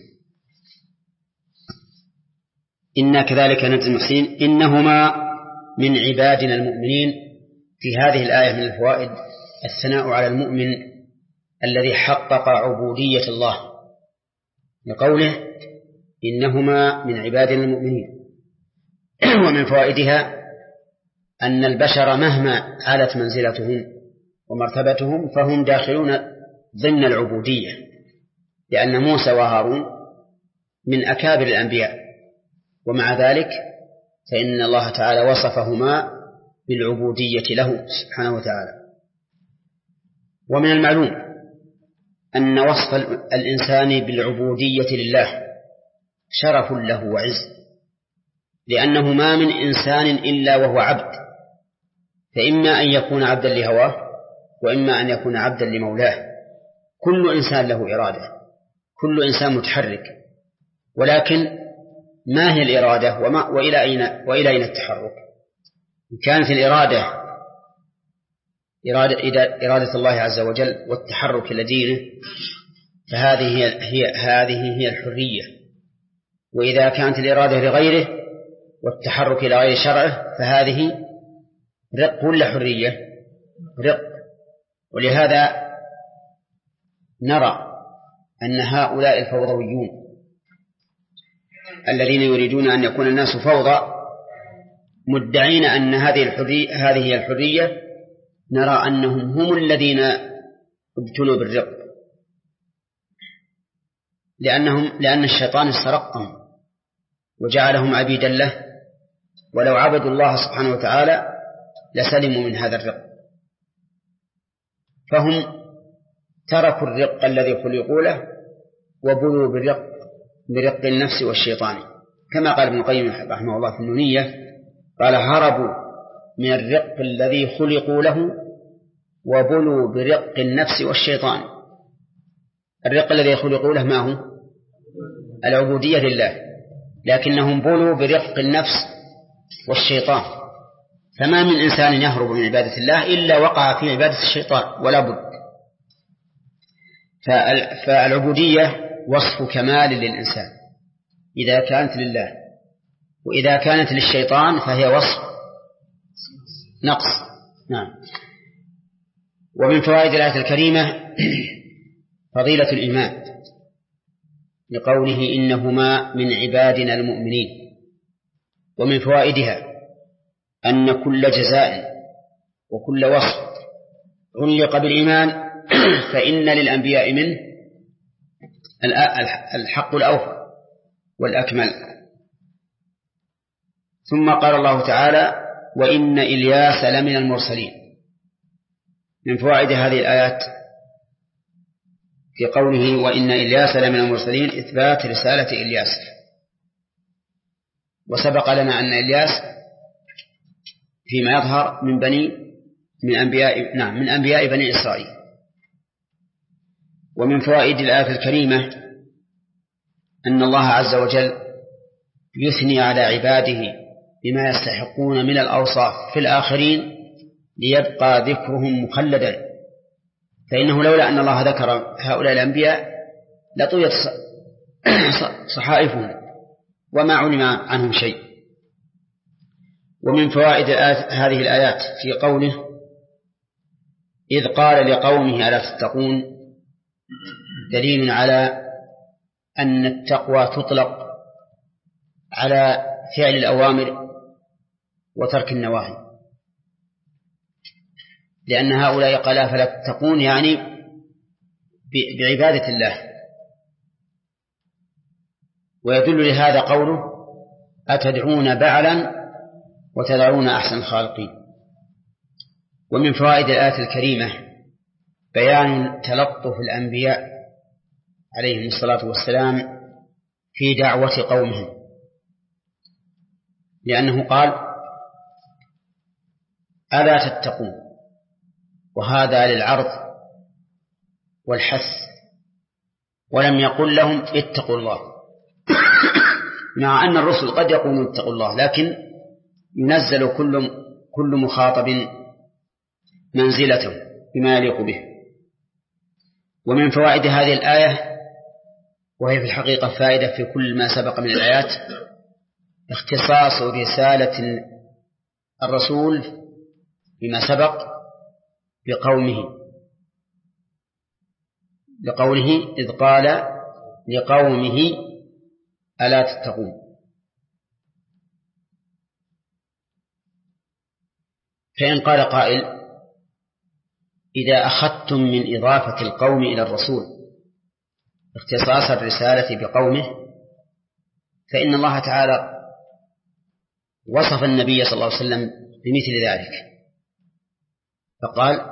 إنا كذلك نجزي المحسنين إنهما من عبادنا المؤمنين. في هذه الآية من الفوائد الثناء على المؤمن الذي حقق عبودية الله لقوله إنهما من عبادنا المؤمنين. ومن فوائدها أن البشر مهما علت منزلتهم ومرتبتهم فهم داخلون ضمن العبودية، لأن موسى وهارون من أكابر الأنبياء، ومع ذلك فإن الله تعالى وصفهما بالعبودية له سبحانه وتعالى. ومن المعلوم أن وصف الإنسان بالعبودية لله شرف له وعز، لأنه ما من إنسان إلا وهو عبد، فإما أن يكون عبدا لهواه وإما أن يكون عبدا لمولاه. كل إنسان له إرادة، كل إنسان متحرك، ولكن ما هي الإرادة وإلى أين التحرك؟ إن كانت الإرادة إرادة الله عز وجل والتحرك لدينه فهذه هي الحرية، وإذا كانت الإرادة لغيره والتحرك إلى غير شرعه فهذه رق ولا حرية؟ رق. ولهذا نرى أن هؤلاء الفوضويون الذين يريدون أن يكون الناس فوضى مدعين أن هذه هي الحرية نرى أنهم هم الذين ابتلوا بالرق، لأن الشيطان استرقهم وجعلهم عبيدا له، ولو عبدوا الله سبحانه وتعالى لسلموا من هذا الرق، فهم تركوا الرق الذي خلقوا له وبلوا برق النفس والشيطان، كما قال ابن القيم رحمه الله في النونية، قال هربوا من الرق الذي خلقوا له وبلوا برق النفس والشيطان. الرق الذي خلقوا له ما هو؟ العبودية لله، لكنهم بلوا برق النفس والشيطان، فما من إنسان يهرب من عبادة الله إلا وقع في عبادة الشيطان ولا بد. فالعبودية وصف كمال للإنسان إذا كانت لله، وإذا كانت للشيطان فهي وصف نقص. نعم. ومن فوائد الآية الكريمة فضيلة الإيمان لقوله إنهما من عبادنا المؤمنين، ومن فوائدها أن كل جزاء وكل وصف علق بالإيمان فإن للأنبياء منه الحق الأوفى والأكمل. ثم قال الله تعالى وإن إلياس لمن المرسلين. من فوائد هذه الآيات في قوله وإن إلياس لمن المرسلين إثبات رسالة إلياس، وسبق لنا أن إلياس فيما يظهر من أنبياء بني إسرائيل. ومن فوائد الآية الكريمة أن الله عز وجل يثني على عباده بما يستحقون من الأوصاف في الآخرين ليبقى ذكرهم مخلدا، فإنه لولا أن الله ذكر هؤلاء الأنبياء لطويت صحائفهم وما علم عنهم شيء. ومن فوائد هذه الآيات في قوله إذ قال لقومه ألا تتقون دليل على أن التقوى تطلق على فعل الأوامر وترك النواهي، لأن هؤلاء قال فلا تتقون يعني بعبادة الله. ويدل لهذا قوله أتدعون بعلا وتذرون أحسن الخالقين. ومن فوائد الآية الكريمة بيان تلطف الأنبياء عليهم الصلاة والسلام في دعوة قومهم، لأنه قال ألا تتقون، وهذا للعرض والحث، ولم يقل لهم اتقوا الله، مع أن الرسل قد يقولون اتقوا الله، لكن ينزل كل مخاطب منزلته بما يليق به. ومن فوائد هذه الآية، وهي في الحقيقة فائدة في كل ما سبق من الآيات، اختصاص رسالة الرسول بما سبق بقوله إذ قال لقومه ألا تتقون. فإن قال قائل إذا أخذتم من إضافة القوم إلى الرسول اختصاص الرسالة بقومه، فإن الله تعالى وصف النبي صلى الله عليه وسلم بمثل ذلك، فقال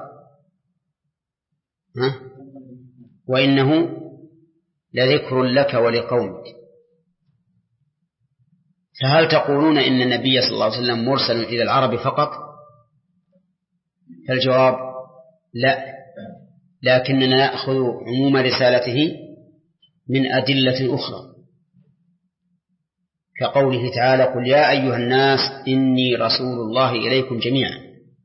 وإنه لذكر لك ولقومك. فهل تقولون إن النبي صلى الله عليه وسلم مرسل إلى العرب فقط؟ فالجواب لا، لكننا نأخذ عموم رسالته من أدلة أخرى، كقوله تعالى قل يا أيها الناس إني رسول الله إليكم جميعا،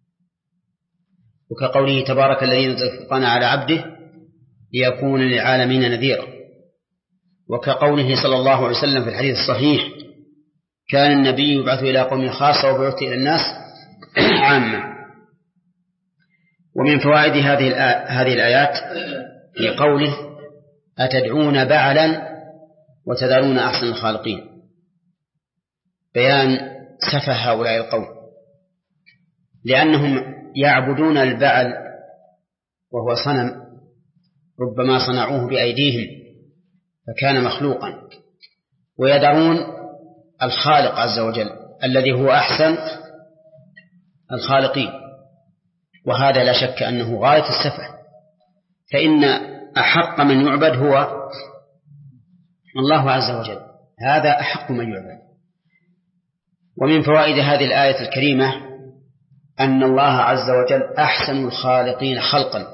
وكقوله تبارك الذي نزل الفرقان على عبده ليكون للعالمين نذيرا، وكقوله صلى الله عليه وسلم في الحديث الصحيح كان النبي يبعث إلى قوم خاصة وبعث إلى الناس عامة. ومن فوائد هذه الآيات في قوله أتدعون بعلا وتذرون أحسن الخالقين، بيان سفه هؤلاء القوم، لأنهم يعبدون البعل وهو صنم ربما صنعوه بأيديهم فكان مخلوقا، ويدعون الخالق عز وجل الذي هو أحسن الخالقين، وهذا لا شك أنه غاية السفه، فإن أحق من يعبد هو الله عز وجل، هذا أحق من يعبد. ومن فوائد هذه الآية الكريمة أن الله عز وجل أحسن الخالقين خلقا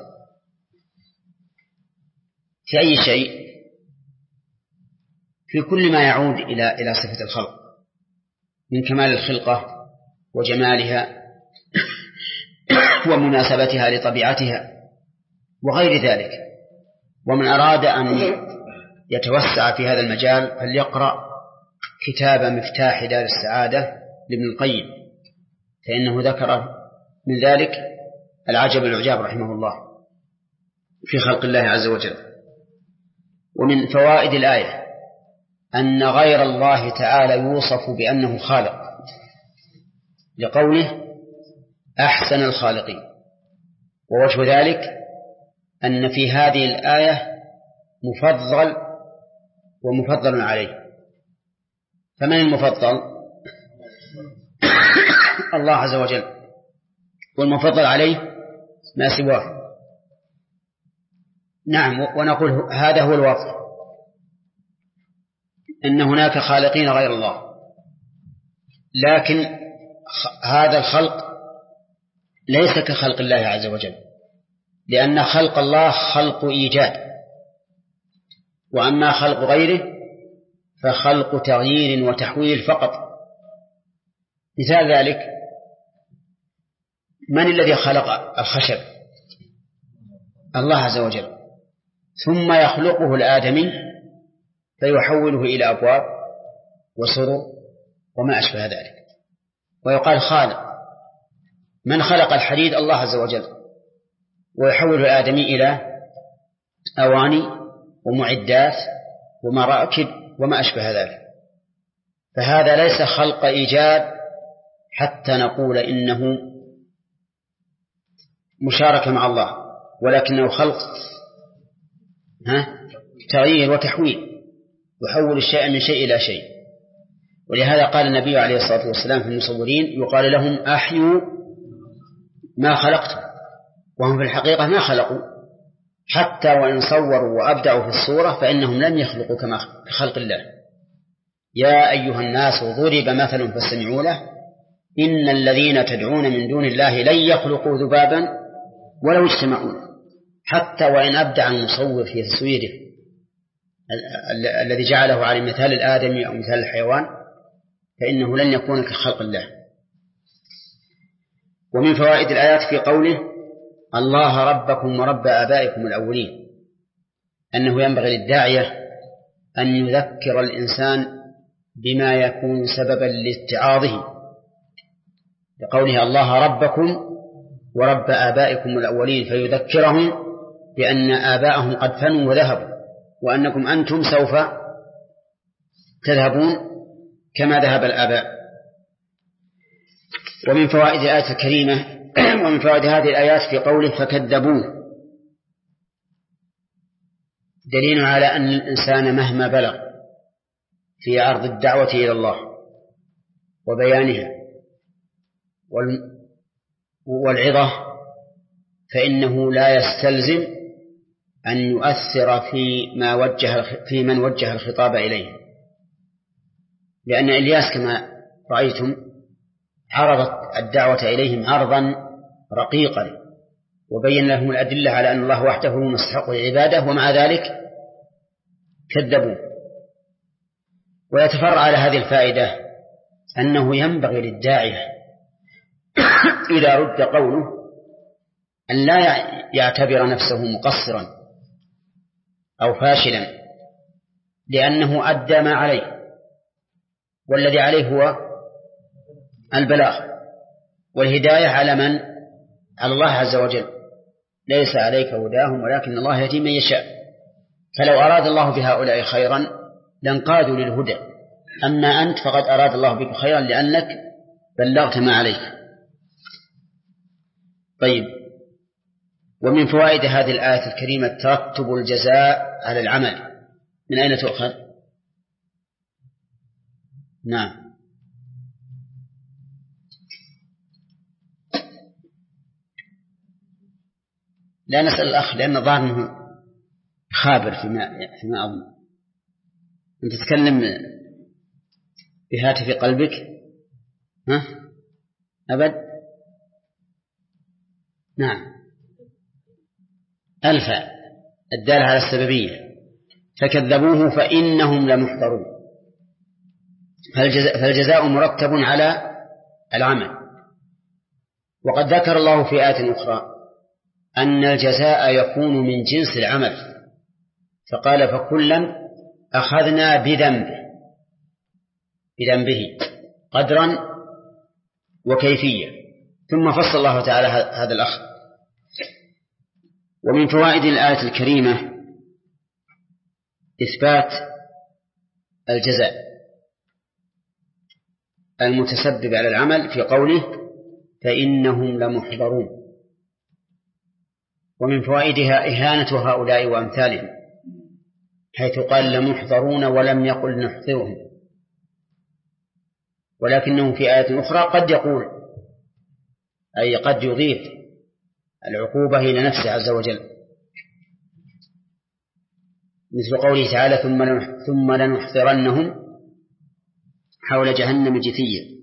في أي شيء، في كل ما يعود إلى صفة الخلق من كمال الخلقة وجمالها ومناسبتها لطبيعتها وغير ذلك. ومن أراد أن يتوسع في هذا المجال فليقرأ كتاب مفتاح دار السعادة لابن القيم، فإنه ذكر من ذلك العجب العجاب رحمه الله في خلق الله عز وجل. ومن فوائد الآية أن غير الله تعالى يوصف بأنه خالق لقوله أحسن الخالقين، ووجه ذلك أن في هذه الآية مفضل ومفضل عليه. فمن المفضل؟ الله عز وجل، والمفضل عليه ما سواه. نعم، ونقول هذا هو الواقع، أن هناك خالقين غير الله، لكن هذا الخلق ليس كخلق الله عز وجل، لأن خلق الله خلق إيجاد، وأما خلق غيره فخلق تغيير وتحويل فقط. مثال ذلك: من الذي خلق الخشب؟ الله عز وجل، ثم يخلقه الآدمي فيحوله إلى أبواب وسرر وما أشبه ذلك، ويقال خالق. من خلق الحديد؟ الله عز وجل، ويحوله الآدمي إلى أواني ومعدات ومراكب وما أشبه ذلك. فهذا ليس خلق إيجاد حتى نقول إنه مشاركة مع الله، ولكنه خلق تغيير وتحويل، يحول الشيء من شيء إلى شيء. ولهذا قال النبي عليه الصلاة والسلام في المصورين يقال لهم أحيوا ما خلقتم، وهم في الحقيقة ما خلقوا، حتى وإن صوروا وأبدعوا في الصورة فإنهم لم يخلقوا كما خلق الله. يا أيها الناس ضرب مثل فاستمعوا له إن الذين تدعون من دون الله لن يخلقوا ذبابا ولو اجتمعوا، حتى وإن أبدع المصور في تصويره الذي جعله على مثال الآدمي أو مثال الحيوان فإنه لن يكون كخلق الله. ومن فوائد الآيات في قوله الله ربكم ورب آبائكم الأولين أنه ينبغي للداعية أن يذكر الإنسان بما يكون سببا لاتعاظه، لقوله الله ربكم ورب آبائكم الأولين، فيذكرهم بأن آباءهم قد فنوا وذهبوا، وأنكم أنتم سوف تذهبون كما ذهب الآباء. ومن فوائد الآية الكريمة ومن فوائد هذه الآيات في قوله فكذبوه دليل على أن الإنسان مهما بلغ في عرض الدعوة إلى الله وبيانها والعظة فإنه لا يستلزم أن يؤثر في من وجه الخطاب إليه، لأن إلياس كما رأيتم عرضت الدعوة إليهم عرضا رقيقا وبين لهم الأدلة على أن الله وحده مستحق العبادة، ومع ذلك كذبوا. ويتفرع على هذه الفائدة أنه ينبغي للداعية إذا رد قوله أن لا يعتبر نفسه مقصرا أو فاشلا، لأنه أدى ما عليه، والذي عليه هو البلاغ والهداية على من؟ على الله عز وجل. ليس عليك هداهم ولكن الله يهدي من يشاء، فلو أراد الله بهؤلاء خيرا لانقادوا للهدى، أما أنت فقد أراد الله بك خيرا لأنك بلغت ما عليك. طيب، ومن فوائد هذه الآية الكريمة ترتب الجزاء على العمل. من أين تؤخذ؟ نعم، لا نسأل الأخ لأن ظاهر أنه خابر فيما أظن. أنت تتكلم بهاتف قلبك؟ ها؟ أبد؟ نعم، ألفا الدالة على السببية. فكذبوه فإنهم لمحضرون. فالجزاء مرتب على العمل. وقد ذكر الله في آية أخرى أن الجزاء يكون من جنس العمل، فقال فكلا أخذنا بذنبه قدرا وكيفية، ثم فصل الله تعالى هذا الأخذ. ومن فوائد الآية الكريمة إثبات الجزاء المتسبب على العمل في قوله فإنهم لمحضرون. ومن فوائدها إهانة هؤلاء وأمثالهم، حيث قال لمحضرون ولم يقل نحضرهم، ولكنه في آية أخرى قد يقول، أي قد يضيف العقوبة إلى نفسه عز وجل، مثل قوله تعالى ثم لنحضرنهم حول جهنم جثيا.